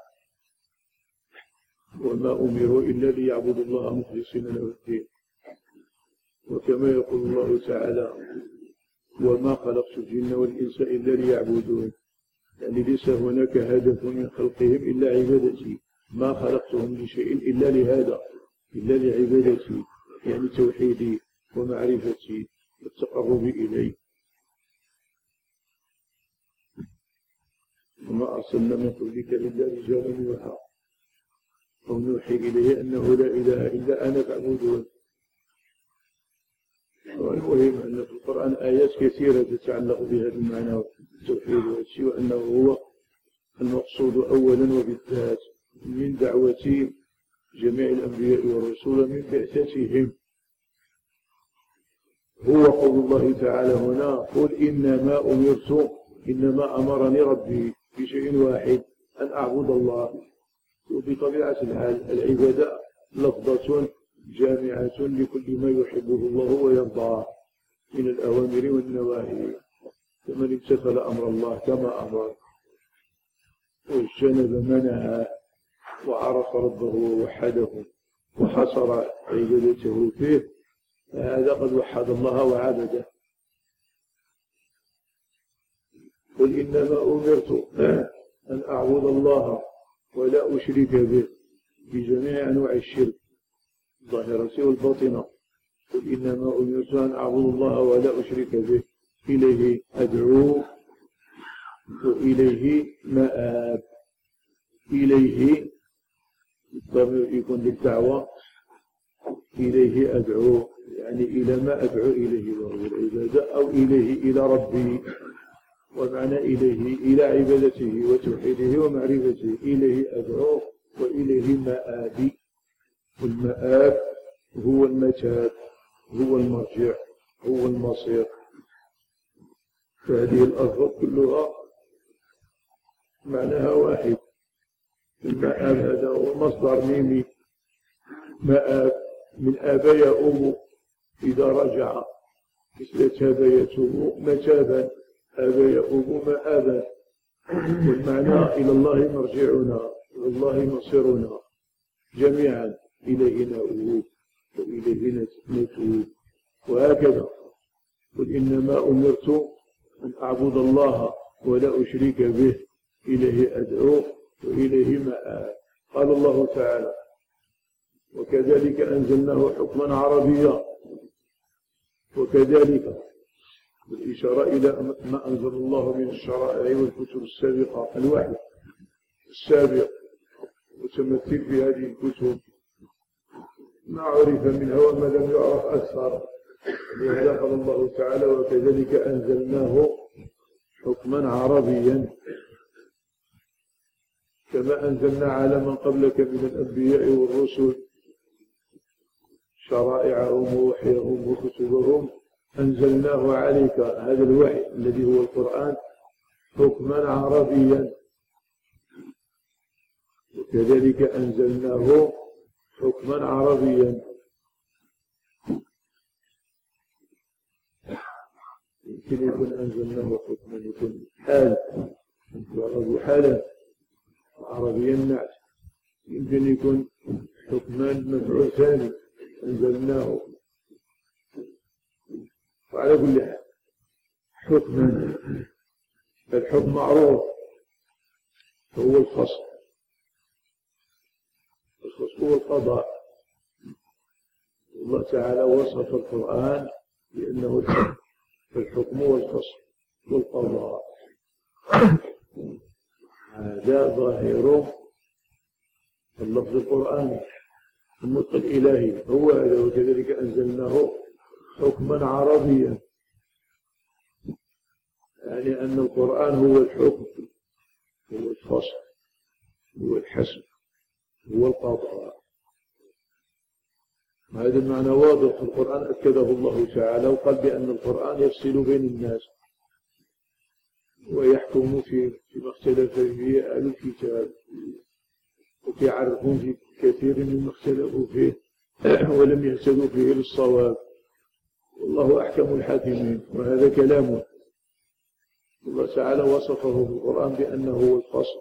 وما أمروا إلا ليعبدوا الله مخلصين له الدين. وكما يقول الله تعالى: وما خلقت الجن والإنس إلا ليعبدون، يعني ليس هناك هدف من خلقهم إلا عبادتي، ما خلقتهم لشيء إلا لهذا، إلا لعبادتي، يعني توحيدي ومعرفتي والتقرب إليه. وما أرسلنا من قبلك إلا رجالا يوحى أو نوحي إليه أنه لا إله إلا أنا فاعبدون. والمهم أن في القرآن آيات كثيرة تتعلق بهذا المعنى التوحيد والشيء، وأنه هو المقصود أولا وبالذات من دعوة جميع الأنبياء والرسل من بعثتهم. هو قول الله تعالى هنا: قل إنما أمرت، إنما أمرني ربي بشيء واحد، أن أعبد الله. وبطبيعة الحال العبادة لفظة جامعة لكل ما يحبه الله ويرضاه من الأوامر والنواهي، فمن امتثل أمر الله كما أمر واجتنب ما نهى وعرف ربه ووحده وحصر عبادته فيه، فهذا قد وحد الله وعبده. قل إنما أمرت أن أعبد الله ولا أشرك به بجميع أنواع الشرك الظاهرة والباطنة. قل إنما أمرت أن أعبد الله ولا أشرك به، إليه أدعو وإليه مآب. إليه الضمير يكون للدعوة، إليه أدعو يعني إلى ما أدعو إليه وهو العبادة، أو إليه إلى ربي، ومعنى إليه إلى عبادته وتوحيده ومعرفته. إليه أدعو وإليه مآبي، والمآب هو المتاب، هو المرجع، هو المصير. فهذه الألفاظ كلها معناها واحد. المآب هذا هو مصدر ميمي، مآب من آب يؤوب إذا رجع، مثل تاب يتوب متابا، آب يؤوب مآبا. والمعنى إلى الله مرجعنا، إلى الله مصيرنا جميعا، إليه نؤوب وإليه نتوب، وهكذا. قل إنما أمرت أن أعبد الله ولا أشرك به، إليه أدعو وإليه مآب. قال الله تعالى: وكذلك أنزلناه حكما عربيا. وكذلك بالإشارة إلى ما أنزل الله من الشرائع والكتب السابقة، الوحي السابق متمثل في هذه الكتب، ما عرف منها وما لم يعرف أكثر. لهذا قال الله تعالى: وكذلك أنزلناه حكما عربيا، كما أنزلنا على من قبلك من الأنبياء والرسل شرائعهم ووحيهم وكتبهم، أنزلناه عليك، هذا الوحي الذي هو القرآن، حكما عربيا. وكذلك أنزلناه حكما عربيا. يمكن يكون أنزلناه حكما، يكون حال يعرض حالا، عربيا نعت. يمكن يكون حكما مفعول ثاني، أنزلناه وعلى كل حال حكما، الحكم معروف هو الفصل، الفصل هو القضاء. الله تعالى وصف القرآن بأنه الحكم، فالحكم هو الفصل والقضاء. هذا ظاهر اللفظ القرآني، النطق الإلهي هو هذا، وكذلك أنزلناه حكما عربيا، يعني أن القرآن هو الحكم، هو الفصل، هو الحسم، هو القضاء. هذا المعنى واضح في القرآن أكده الله تعالى، وقال بأن القرآن يفصل بين الناس ويحكم في فيما اختلف فيه أهل الكتاب، ويعرفون في كثير مما اختلفوا فيه ولم يهتدوا فيه للصواب، والله أحكم الحاكمين. وهذا كلامه، الله تعالى وصفه في القرآن بأنه هو الفصل،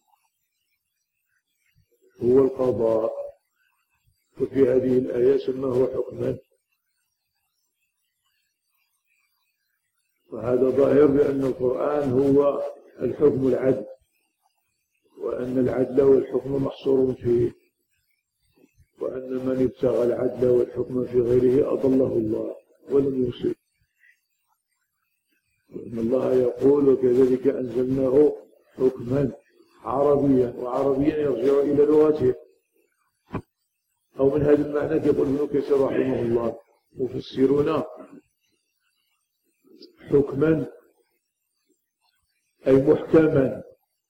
هو القضاء، وفي هذه الآية سماه حكما. وهذا ظاهر بأن القرآن هو الحكم العدل، وأن العدل والحكم محصور فيه، وأن من ابتغى العدل والحكم في غيره أضله الله ولم يصب. وأن الله يقول وكذلك أنزلناه حكما عربيا، وعربيا يرجع إلى لغته، أو من هذا المعنى يقول ابن كثير رحمه الله مفسرون حكما أي محكما،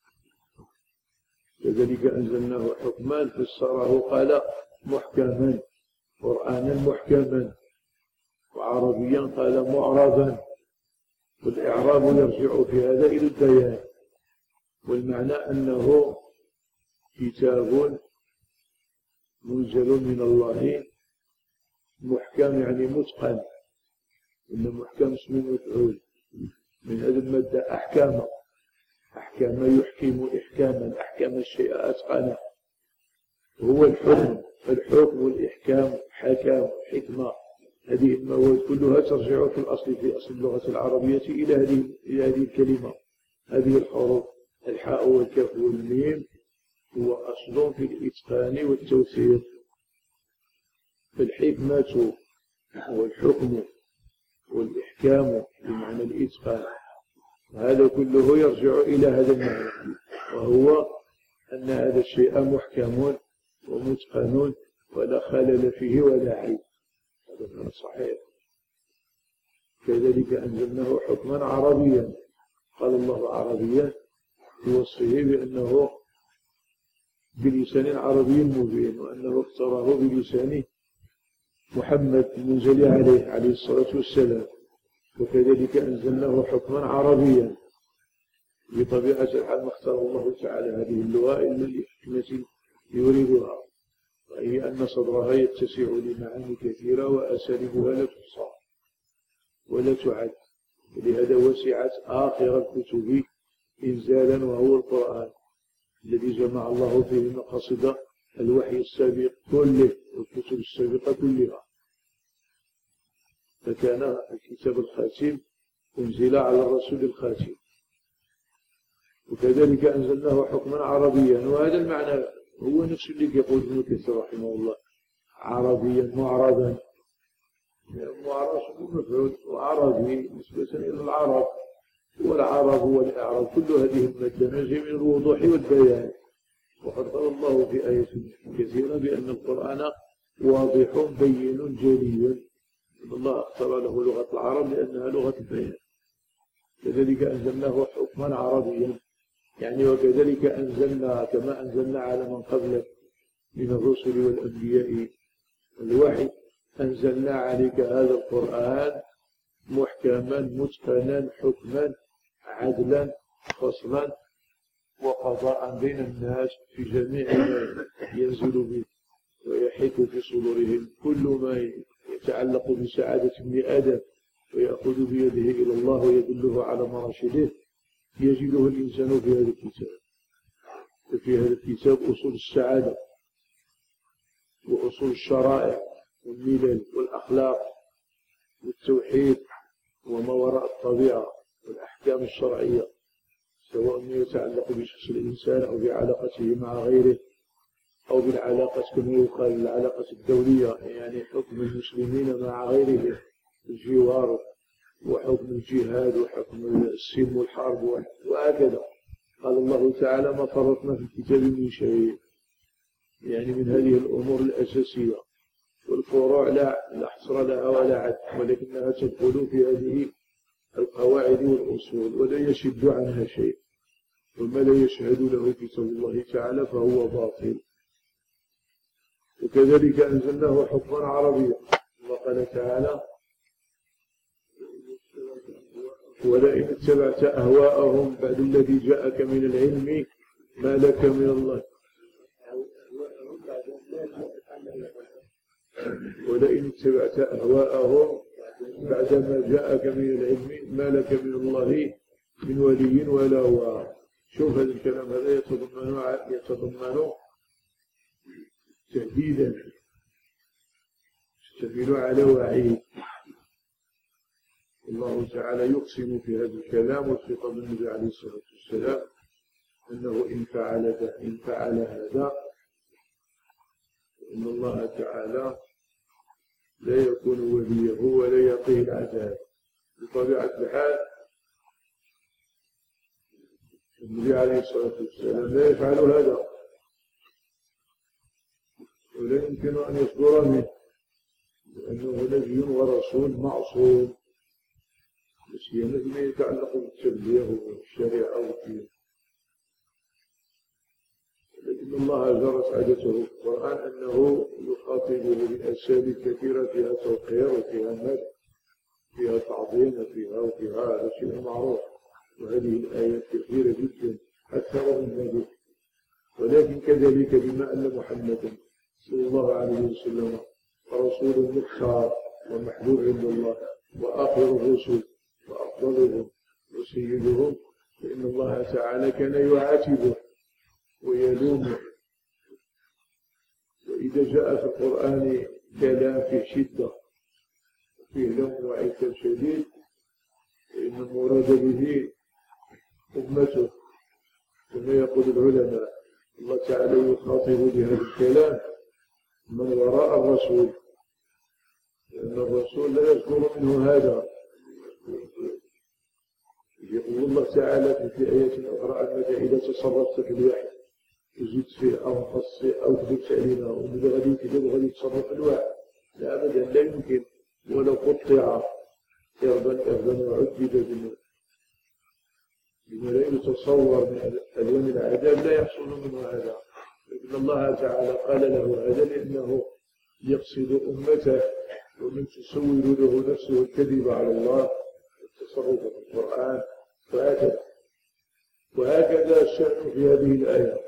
كذلك أنزلناه حكما فسره قال محكما، قرآنا محكما، وعربيا قال معربا. والإعراب يرجع في هذا إلى البيان، والمعنى أنه كتاب منزل من الله محكم، يعني متقن، إن محكم اسم مفعول من هذا المادة أحكام، أحكام يحكم إحكاما، أحكام الشيء أتقنه، هو الحكم، الحكم والإحكام حكام حكمة، هذه المواد كلها ترجع في الأصل في أصل اللغة العربية إلى هذه إلى هذه الكلمة، هذه الحروف الحاء والكاف والميم هو أصل في الإتقان والتوثيق. فالحكمة والحكم والإحكام بمعنى الإتقان، هذا كله يرجع إلى هذا المعنى، وهو أن هذا الشيء محكم ومتقن ولا خلل فيه ولا عيب، هذا صحيح. كذلك أنزلناه حكما عربيا، قال الله عربيا في وصفه بأنه بلسان عربي مبين، وأنه اختاره بلسان محمد المنزل عليه عليه الصلاة والسلام. وكذلك أنزلناه حكما عربيا، بطبيعة الحال ما اختار الله تعالى هذه اللغة إلا لحكمة يريدها، وهي أن صدرها يتسع لمعاني كثيرة وأساليبها لا تحصى ولا تعد، ولهذا وسعت آخر الكتب إنزالا وهو القرآن الذي جمع الله فيه مقاصد الوحي السابق كله والكتب السابقة كلها. فكان الكتاب الخاتم أنزل على الرسول الخاتم، وكذلك أنزلناه حكما عربيا. وهذا المعنى هو نفس اللي يقول ابن كثير رحمه الله، عربيا معربا، معرب مفعول وعربي نسبة إلى العرب، والعرب والإعراب كل هذه المادة نجي من الوضوح والبيان. وقد قال الله في آية كثيرة بأن القرآن واضح بين جلي، الله اختار له لغة العرب لأنها لغة البيان. كذلك أنزلناه حكما عربيا، يعني وكذلك أنزلنا كما أنزلنا على من قبلك من الرسل والأنبياء الوحي، أنزلنا عليك هذا القرآن محكما متقنا حكما عدلا فصلا وقضاء بين الناس في جميع ما ينزل به ويحيك في صدورهم، كل ما يتعلق بسعادة ابن آدم ويأخذ بيده إلى الله ويدله على مراشده يجده الإنسان في هذا الكتاب. وفي هذا الكتاب أصول السعادة وأصول الشرائع والملل والأخلاق والتوحيد وما وراء الطبيعة والأحكام الشرعية، سواء يتعلق بشخص الإنسان أو بعلاقته مع غيره أو بالعلاقة كما يقال العلاقة الدولية، يعني حكم المسلمين مع غيرهم، الجوار وحكم الجهاد وحكم السلم والحرب وهكذا. قال الله تعالى: ما فرطنا في الكتاب من شيء، يعني من هذه الأمور الأساسية، والفروع لا لا حصر لها ولا عد، ولكنها تدخل في هذه القواعد والأصول ولا يشد عنها شيء، وما لا يشهد له كتاب الله تعالى فهو باطل. وكذلك أنزلناه حكما عربيا، وقال تعالى: ولئن اتبعت أهواءهم بعد الذي جاءك من العلم ما لك من الله ولئن اتبعت أهواءهم بعدما جاءك من العلم ما لك من الله من ولي ولا واق. شوف هذا الكلام، هذا يتضمن يتضمن تهديدا يشتمل على وعيد. الله تعالى يقسم في هذا الكلام والخطاب النبي عليه الصلاة والسلام أنه إن فعل إن فعل هذا إن الله تعالى لا يكون وليه ولا يقيه العذاب. بطبيعة الحال النبي عليه الصلاة والسلام لا يفعل هذا، ولا يمكن أن يصدر منه، لأنه نبي ورسول معصوم، سيما فيما يتعلق بالتبليغ والشريعة والدين. لكن الله جرت عادته في القرآن أنه يخاطبه بأساليب كثيرة فيها توقير وفيها مدح، فيها تعظيم وفيها وفيها هذا شيء معروف، وهذه الآيات كثيرة جدا أكثر من ذلك. ولكن كذلك بما أن محمدا صلى الله عليه وسلم رسول مختار ومحبوب عند الله وآخر الرسل وأفضلهم وسيدهم، فإن الله تعالى كان يعاتبه ويلومه. وإذا جاء في القرآن كلام فيه شدة وفيه لوم وعتاب شديد، فإن المراد به أمته كما يقول العلماء. الله تعالى يخاطب بهذا الكلام من وراء الرسول، لأن الرسول لا يذكر منه هذا. يقول الله تعالى في آية أخرى أنك إذا تصرفت في الوحي تزيد فيه أو نقص فيه أو تزيد علينا، ومن غادي كذب غادي يتصرف في الوحي، لا أبدا لا يمكن. ولو قطع إربا إربا وعذب بما لا يتصور من ألوان العذاب لا يحصل منه هذا. لكن الله تعالى قال له هذا لأنه يقصد أمته، ومن تسول له نفسه الكذب على الله والتصرف في القرآن وهكذا. وهكذا الشأن في هذه الآية.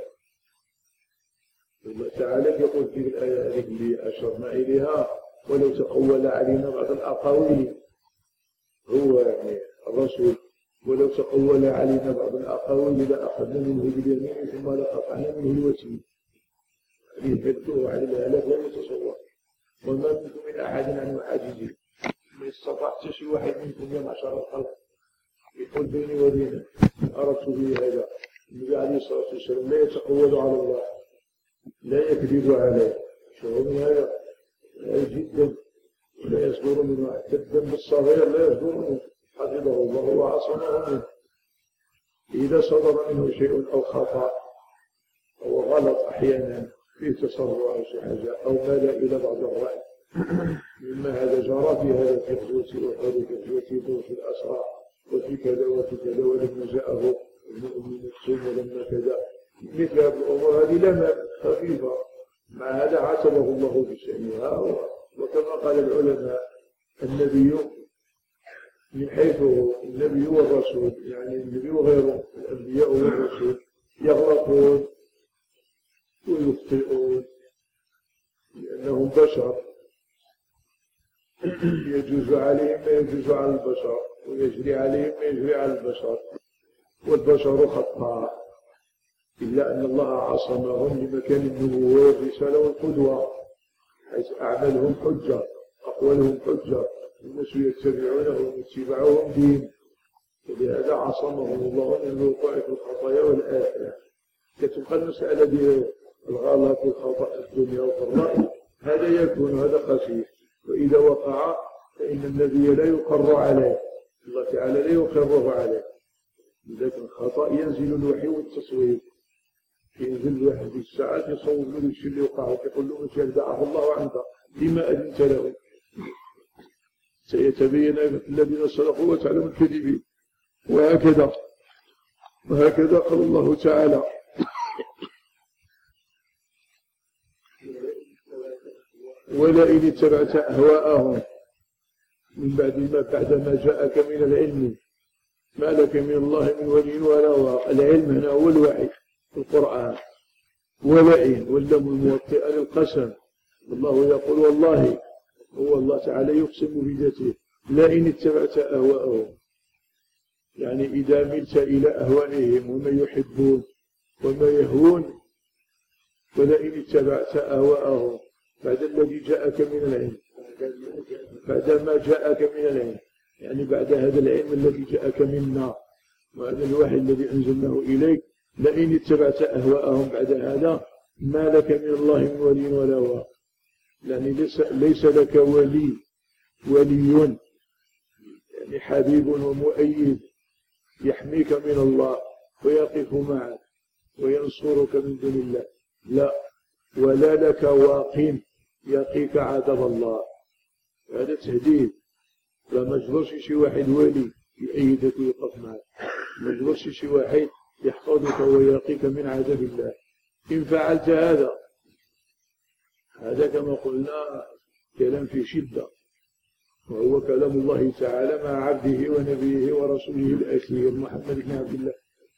الله تعالى يقول في الآية التي أشرنا إليها: ولو تقول علينا بعض الأقاويل، هو يعني الرسول، ولو تقول علينا بعض الأقاويل لأخذنا منه باليمين ثم لقطعنا منه الوتين. يحدوه على الهلاك لا يتصور. وما منكم من أحد عنه عاجزين، ما استطعت شي واحد منكم يا معشر الخلق يقول بيني وبينك أردت به هذا. النبي عليه الصلاة والسلام لا يتقول على الله، لا يكذب عليه. شعور من هذا جدا، ولا يصدر منه حتى الذنب الصغير لا يصدر منه، حفظه الله وعصمه منه. إذا صدر منه شيء أو خطأ أو غلط أحيانا فيه تصرف أو شيء حاجة أو مال إلى بعض الرأي، مما هذا جرى في هذا في غزوة أحد وفي غزوة في الأسرى وفي كذا وفي كذا، ولما جاءه المؤمن السم ولما كذا، مثل هذه الأمور هذه لما خفيفة، مع هذا عاتبه الله بشأنها. وكما قال العلماء النبي من حيث النبي والرسول، يعني النبي وغيره الأنبياء والرسول يغلطون ويخطئون لأنهم بشر، يجوز عليهم ما يجوز على البشر ويجري عليهم ما يجري على البشر، والبشر خطاء، إلا أن الله عصمهم لمكان النبوة والرسالة والقدوة، حيث أعمالهم حجة، أقوالهم حجة، الناس يتبعونه واتباعهم دين، ولهذا عصمهم الله من الوقوع في الخطايا والآثام. كتبقى المسألة ديال الغلط والخطأ في الدنيا وفي الرأي، هذا يكون هذا خفيف، وإذا وقع فإن النبي لا يقر عليه، الله تعالى لا يقره عليه. لذلك الخطأ ينزل الوحي والتصويب، ينزل الواحد في الساعات يصوب له الشيء اللي وقع ويقول له مش يدعه الله عنك لما أذنت له، سيتبين الذين صدقوا وتعلم الكذبين. وهكذا وهكذا قال الله تعالى: ولئن اتبعت أهواءهم من بعد ما بعدما جاءك من العلم ما لك من الله من ولي ولا واق. العلم هنا هو الوحي في القرآن. ولئن واللام الموطئة للقسم، الله يقول والله، هو الله تعالى يقسم بذاته: لئن اتبعت أهواءهم، يعني إذا ملت إلى أهوائهم وما يحبون وما يهوون. ولئن اتبعت أهواءهم بعد الذي جاءك من العلم، بعد ما جاءك من العلم، يعني بعد هذا العلم الذي جاءك منا وهذا الوحي الذي أنزلناه إليك. لئن اتبعت أهواءهم بعد هذا ما لك من الله من ولي ولا واق، يعني ليس, ليس لك ولي ولي يعني حبيب ومؤيد يحميك من الله ويقف معك وينصرك من دون الله، لا، ولا لك واق يقيك عذاب الله. هذا تهديد. لا مجبرش شي واحد ولي يؤيدك ويقف معك، مجبرش شي واحد يحفظك ويقيك من عذاب الله. إن فعلت هذا، هذا كما قلنا كلام في شدة، وهو كلام الله تعالى مع عبده ونبيه ورسوله الأخير محمد بن عبد الله.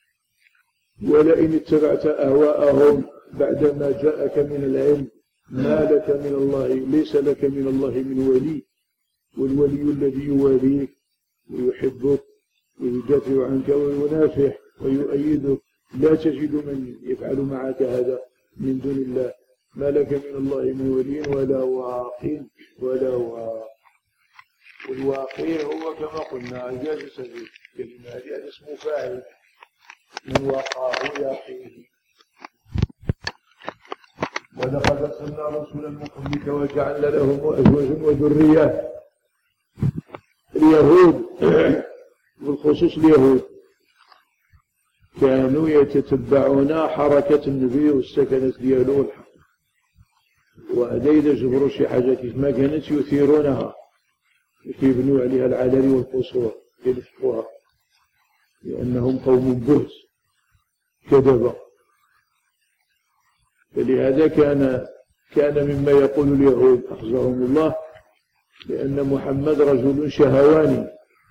ولئن اتبعت أهواءهم بعدما جاءك من العلم ما لك من الله، ليس لك من الله من ولي، والولي الذي يواليك ويحبك ويدافع عنك وينافح ويؤيدك، لا تجد من يفعل معك هذا من دون الله. ما لك من الله من ولي ولا واق ولا واق. والواقي هو كما قلنا إجازة سبيل كلمة هذه اسم فاعل من وقاه يقيه. ولقد أرسلنا رسولا من قبلك وجعلنا لهم أزواجا وذرية. اليهود بالخصوص اليهود كانوا يتتبعون حركة النبي والسكنة ديالو، وهذا إذا جبروا شي حاجة ما كانت يثيرونها يبنوا عليها العلالي والقصور يلفقوها، لأنهم قوم بهت كذبة. فلهذا كان كان مما يقول اليهود أخزاهم الله لأن محمد رجل شهواني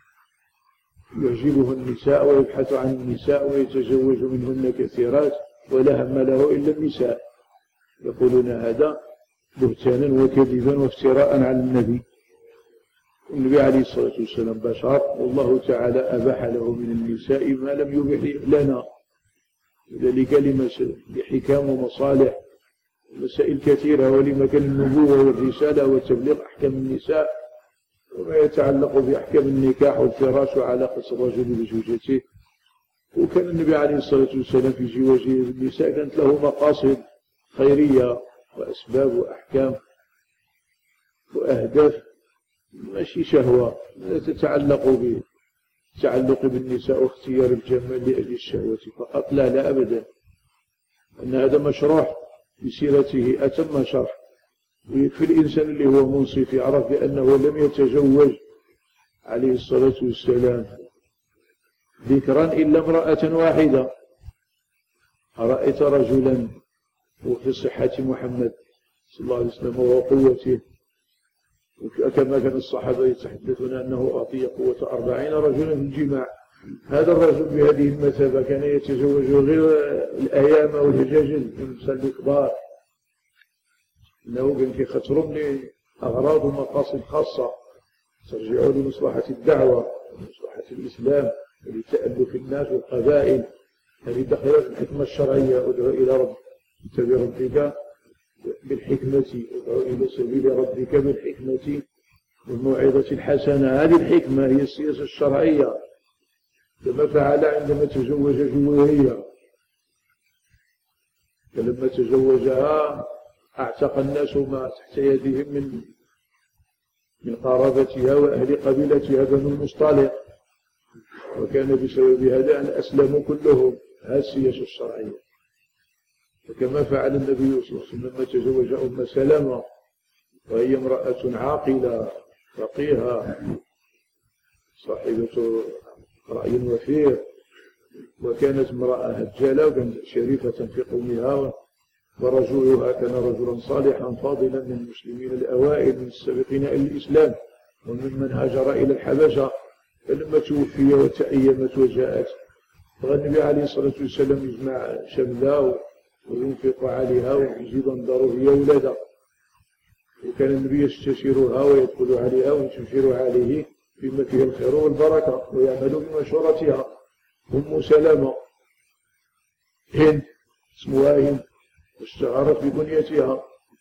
يعجبه النساء ويبحث عن النساء ويتزوج منهن كثيرات ولا هم له إلا النساء. يقولون هذا بهتانا وكذبا وافتراء على النبي. النبي عليه الصلاة والسلام بشر، والله تعالى أباح له من النساء ما لم يبح لنا، ذلك لحكام ومصالح مسائل كثيرة، ولمكان النبوة والرسالة وتبليغ أحكام النساء وما يتعلق بأحكام النكاح والفراش وعلاقة الرجل بزوجته. وكان النبي عليه الصلاة والسلام في زواجه بالنساء كانت له مقاصد خيرية وأسباب وأحكام وأهداف، ماشي شهوة لا تتعلق به التعلق بالنساء واختيار الجمال لأجل الشهوة فقط، لا لا أبدا، أن هذا مشروع بسيرته أتم شرح. ويكفي الإنسان اللي هو منصف يعرف بأنه لم يتزوج عليه الصلاة والسلام ذكرا إلا امرأة واحدة. أرأيت رجلا وفي صحة محمد صلى الله عليه وسلم وقوته، كما كان الصحابة يتحدثون أنه أعطي قوة أربعين رجلا في الجماع. هذا الرجل بهذه المثابة كان يتزوج غير الأيام والهجاجل من سلب الكبار، إنه كان في خطر لأغراض ومقاصد خاصة ترجع لمصلحة الدعوة ومصلحة الإسلام ولتألف الناس والقبائل. هذه دخلت الحكمة الشرعية: ادعو إلى ربك بربك بالحكمة، ادعو إلى سبيل ربك بالحكمة والموعظة الحسنة. هذه الحكمة هي السياسة الشرعية، كما فعل عندما تزوج جويرية، فلما تزوجها اعتق الناس ما تحت يدهم من من قرابتها وأهل قبيلتها بنو المصطلق، وكان بسبب هذا أن أسلموا كلهم. هذه السياسة الشرعية. وكما فعل النبي صلى الله عليه وسلم لما تزوج أم سلمة، وهي امرأة عاقلة فقيهة صاحبة رأي وفير، وكانت امرأة هجالة وكانت شريفة في قومها، ورجلها كان رجلا صالحا فاضلا من المسلمين الأوائل من السابقين إلى الإسلام وممن هاجر إلى الحبشة. فلما توفي وتأيمت وجاءت، فالنبي عليه الصلاة والسلام يجمع شملها وينفق عليها ويجيب انظاره هي ولادها، وكان النبي يستشيرها ويدخل عليها ويستشير عليه بما فيه الخير والبركة ويعمل بمشورتها. أم سلمة هند اسمها هند، واشتهرت ببنيتها.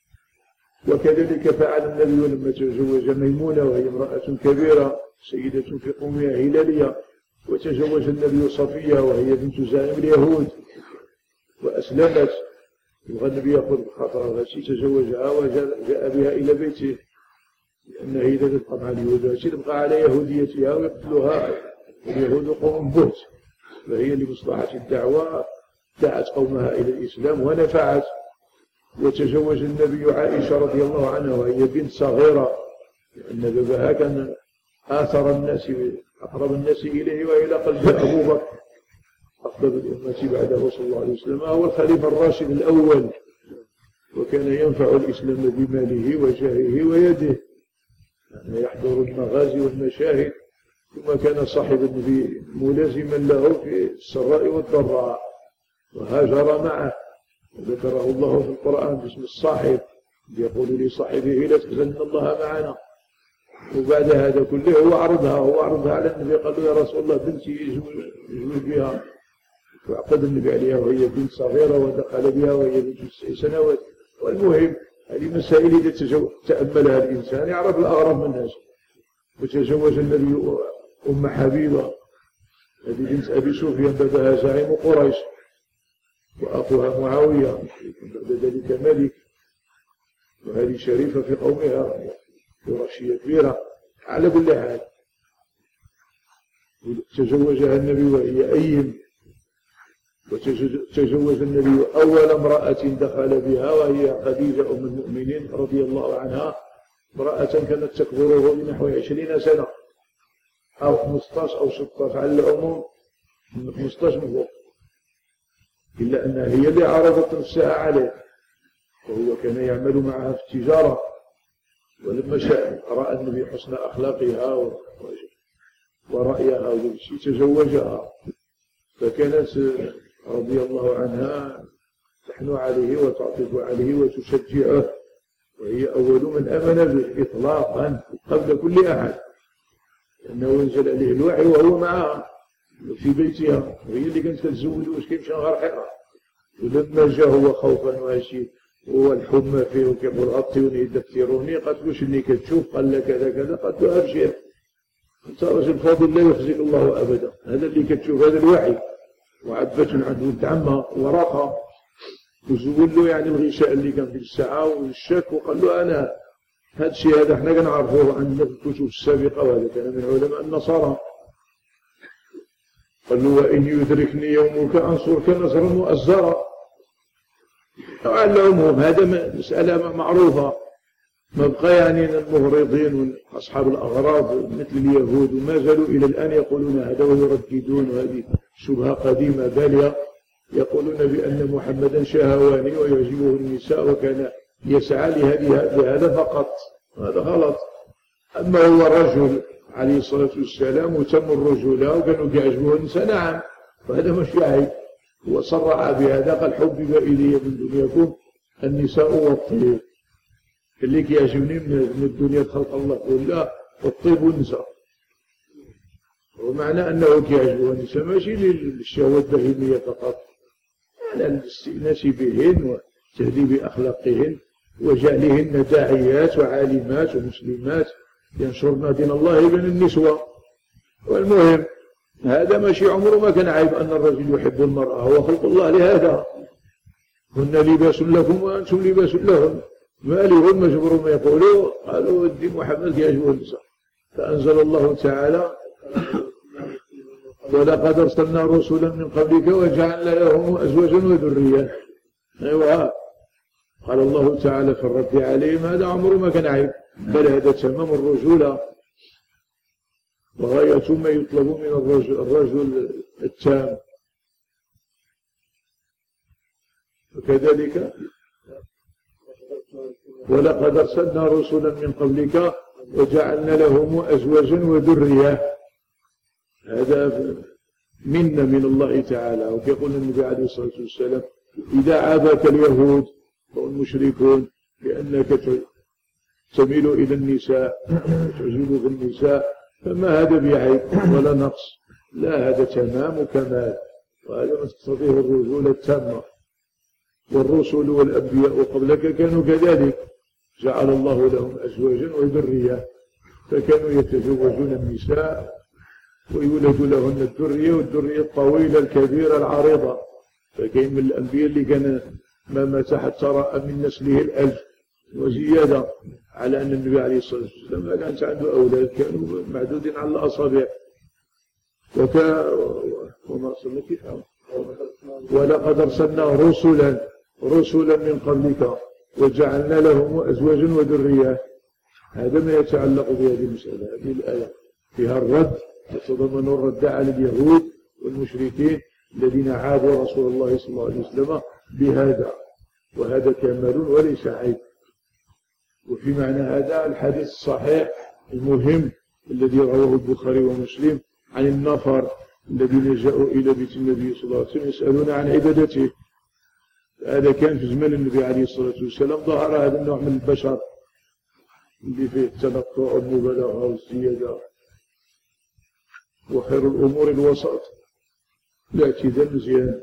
وكذلك فعل النبي لما تزوج ميمونة، وهي امرأة كبيرة سيدة في قومها هلالية، وتزوج النبي صفية وهي بنت زعيم اليهود وأسلمت، يبغى النبي يأخذ بخاطرها فشي تزوجها وجاء بها إلى بيته، لأنها إذا تبقى مع اليهود تبقى على يهوديتها ويقتلها، اليهود قوم بهت، فهي لمصلحة الدعوة دعت قومها إلى الإسلام ونفعت. وتزوج النبي عائشة رضي الله عنها وهي بنت صغيرة، لأن بابها كان آثر الناس أقرب الناس إليه وإلى قلب أبو بكر أفضل الأمة بعده صلى الله عليه وسلم، هو الخليفة الراشد الأول، وكان ينفع الإسلام بماله وجاهه ويده، يعني يحضر المغازي والمشاهد، ثم كان صاحب النبي ملازما له في السراء والضراء، وهاجر معه، وذكره الله في القرآن باسم الصاحب، يقول لصاحبه لا تحزن الله معنا. وبعد هذا كله هو عرضها هو عرضها على النبي، قال له يا رسول الله بنتي يجوز بها، فعقد النبي عليها وهي بنت صغيرة ودخل بها وهي بنت تسع سنوات. والمهم هذه مسائل إذا تأملها الإنسان يعرف الأغرب من الناس. وتزوج النبي أم حبيبة هذه بنت أبي سفيان بدها زعيم قريش، وأخوها معاوية بعد ذلك ملك، وهذه شريفة في قومها قرشية كبيرة. على كل حال تزوجها النبي وهي أيم، وتزوج النبي أول امرأة دخل بها وهي خديجة أم المؤمنين رضي الله عنها، امرأة كانت تكبره بنحو عشرين سنة أو خمسطاش أو ستطاش على العموم، خمسطاش من فوق، إلا أنها هي اللي عرضت نفسها عليه، وهو كان يعمل معها في التجارة. ولما شاء رأى النبي حسن أخلاقها ورأيها وشي تزوجها، فكانت رضي الله عنها تحن عليه وتعطف عليه وتشجعه، وهي أول من آمن به إطلاقا قبل كل أحد، لأنه ينزل عليه الوحي وهو معها في بيتها، وهي اللي كانت تتزوج واش كيمشي غير حقها. ولما جاء هو خوفا واشي هو الحمى فيه وكيقول غطيوني يدثروني، قالت له شني كتشوف؟ قال له كذا كذا، قالت له أبشر أنت رجل فاضل لا يخزيك الله أبدا، هذا اللي كتشوف هذا الوحي. وعبت عنده ولد عمها ورقة وزول له يعني الغشاء اللي كان في الساعة والشك، وقال له أنا هذا الشيء هذا احنا كنعرفوه عندنا في الكتب السابقة، وهذا كان من علماء النصارى. قال له وإن يدركني يومك أنصرك نصرا مؤزرا. على العموم هذا مسألة معروفة، ما بقى يعني المغرضين وأصحاب الأغراض مثل اليهود وما زالوا إلى الآن يقولون هذا ويرددون، وهذه شبهة قديمة بالية، يقولون بأن محمدا شهواني ويعجبه النساء وكان يسعى لهذا فقط. هذا غلط. أما هو رجل عليه الصلاة والسلام وتم الرجولة وكانوا يعجبه النساء، نعم، وهذا مش عيب. هو صرح بهذا قال حبب إلي من دنياكم النساء والطيب، اللي كيعجبني من الدنيا خلق الله كلها والطيب والنساء، ومعنى أنه كيعجبه النساء ماشي للشهوة البهيمية فقط، على الاستئناس بهن وتهذيب أخلاقهن وجعلهن داعيات وعالمات ومسلمات ينشرن دين الله بين النسوة. والمهم هذا ماشي عمره ما كان عيب أن الرجل يحب المرأة، هو خلق الله لهذا، هن لباس لكم وأنتم لباس لهن، ما لهن مجبور ما يقولوا قالوا الدين محمد يعجبه النساء. فأنزل الله تعالى ولقد أرسلنا رسلا من قبلك وجعلنا لهم أزواجا وذرية. أيوة قال الله تعالى في الرد عليهم هذا عمره ما كان عيب، بل هذا تمام الرجولة وغاية ما يطلب من الرجل, الرجل التام. وكذلك ولقد أرسلنا رسلا من قبلك وجعلنا لهم أزواجا وذرية، هذا منا من الله تعالى. ويقول النبي عليه الصلاة والسلام إذا عابك اليهود والمشركون بأنك تميل إلى النساء وتعجب بالنساء فما هذا بعيب ولا نقص، لا هذا تمام وكمال، وهذا ما تستطيع الرجولة التامة. والرسل والأنبياء قبلك كانوا كذلك، جعل الله لهم أزواجا وذرية، فكانوا يتزوجون النساء ويولد لهن الذرية، والذرية الطويلة الكبيرة العريضة. فكان من الأنبياء اللي كان ما مات حتى رأى من نسله الألف وزيادة، على أن النبي عليه الصلاة والسلام ما كانش عنده أولاد، كانوا معدودين على الأصابع. وكا وما أرسلنا كيف ولقد أرسلنا رسلا رسلا من قبلك وجعلنا لهم أزواجا وذرية. هذا ما يتعلق بهذه المسألة. هذه الآية فيها الرد، تتضمن الرد على اليهود والمشركين الذين عابوا رسول الله صلى الله عليه وسلم بهذا، وهذا كمال وليس عيب. وفي معنى هذا الحديث الصحيح المهم الذي رواه البخاري ومسلم عن النفر الذين جاءوا إلى بيت النبي صلى الله عليه وسلم يسألون عن عبادته. هذا كان في زمن النبي عليه الصلاة والسلام ظهر هذا النوع من البشر اللي فيه التنطع والمبالغة والزيادة، وخير الأمور الوسط، الاعتدال مزيان.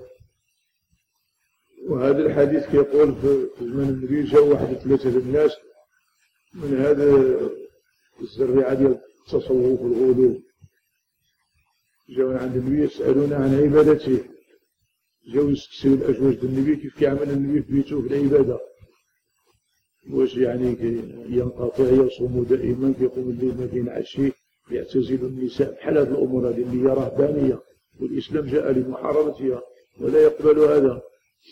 وهذا الحديث يقول في زمن النبي جاء واحد ثلاثة الناس من هذا الزريعة ديال التصوف والغلو، جاءوا عند النبي يسألون عن عبادته، جاءوا يسكسوا الأزواج النبي كيف كيعمل النبي في بيته في العبادة، واش يعني ينقطع يصوم دائما كيقوم الليل ما كينعشي، يعتزل النساء، بحال هذه الأمور هذه اللي هي رهبانية، والإسلام جاء لمحاربتها ولا يقبل هذا.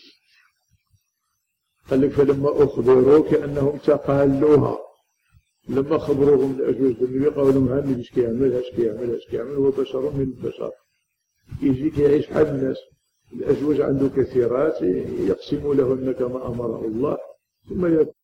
قال لك فلما أخبروا كأنهم تقالوها، لما خبروهم الأزواج النبي قالوا لهم ها النبي اش كيعمل اش كيعمل اش كيعمل، هو بشر من البشر يجي كيعيش بحال الناس. الأزواج عنده كثيرات يقسم لهن كما أمره الله ثم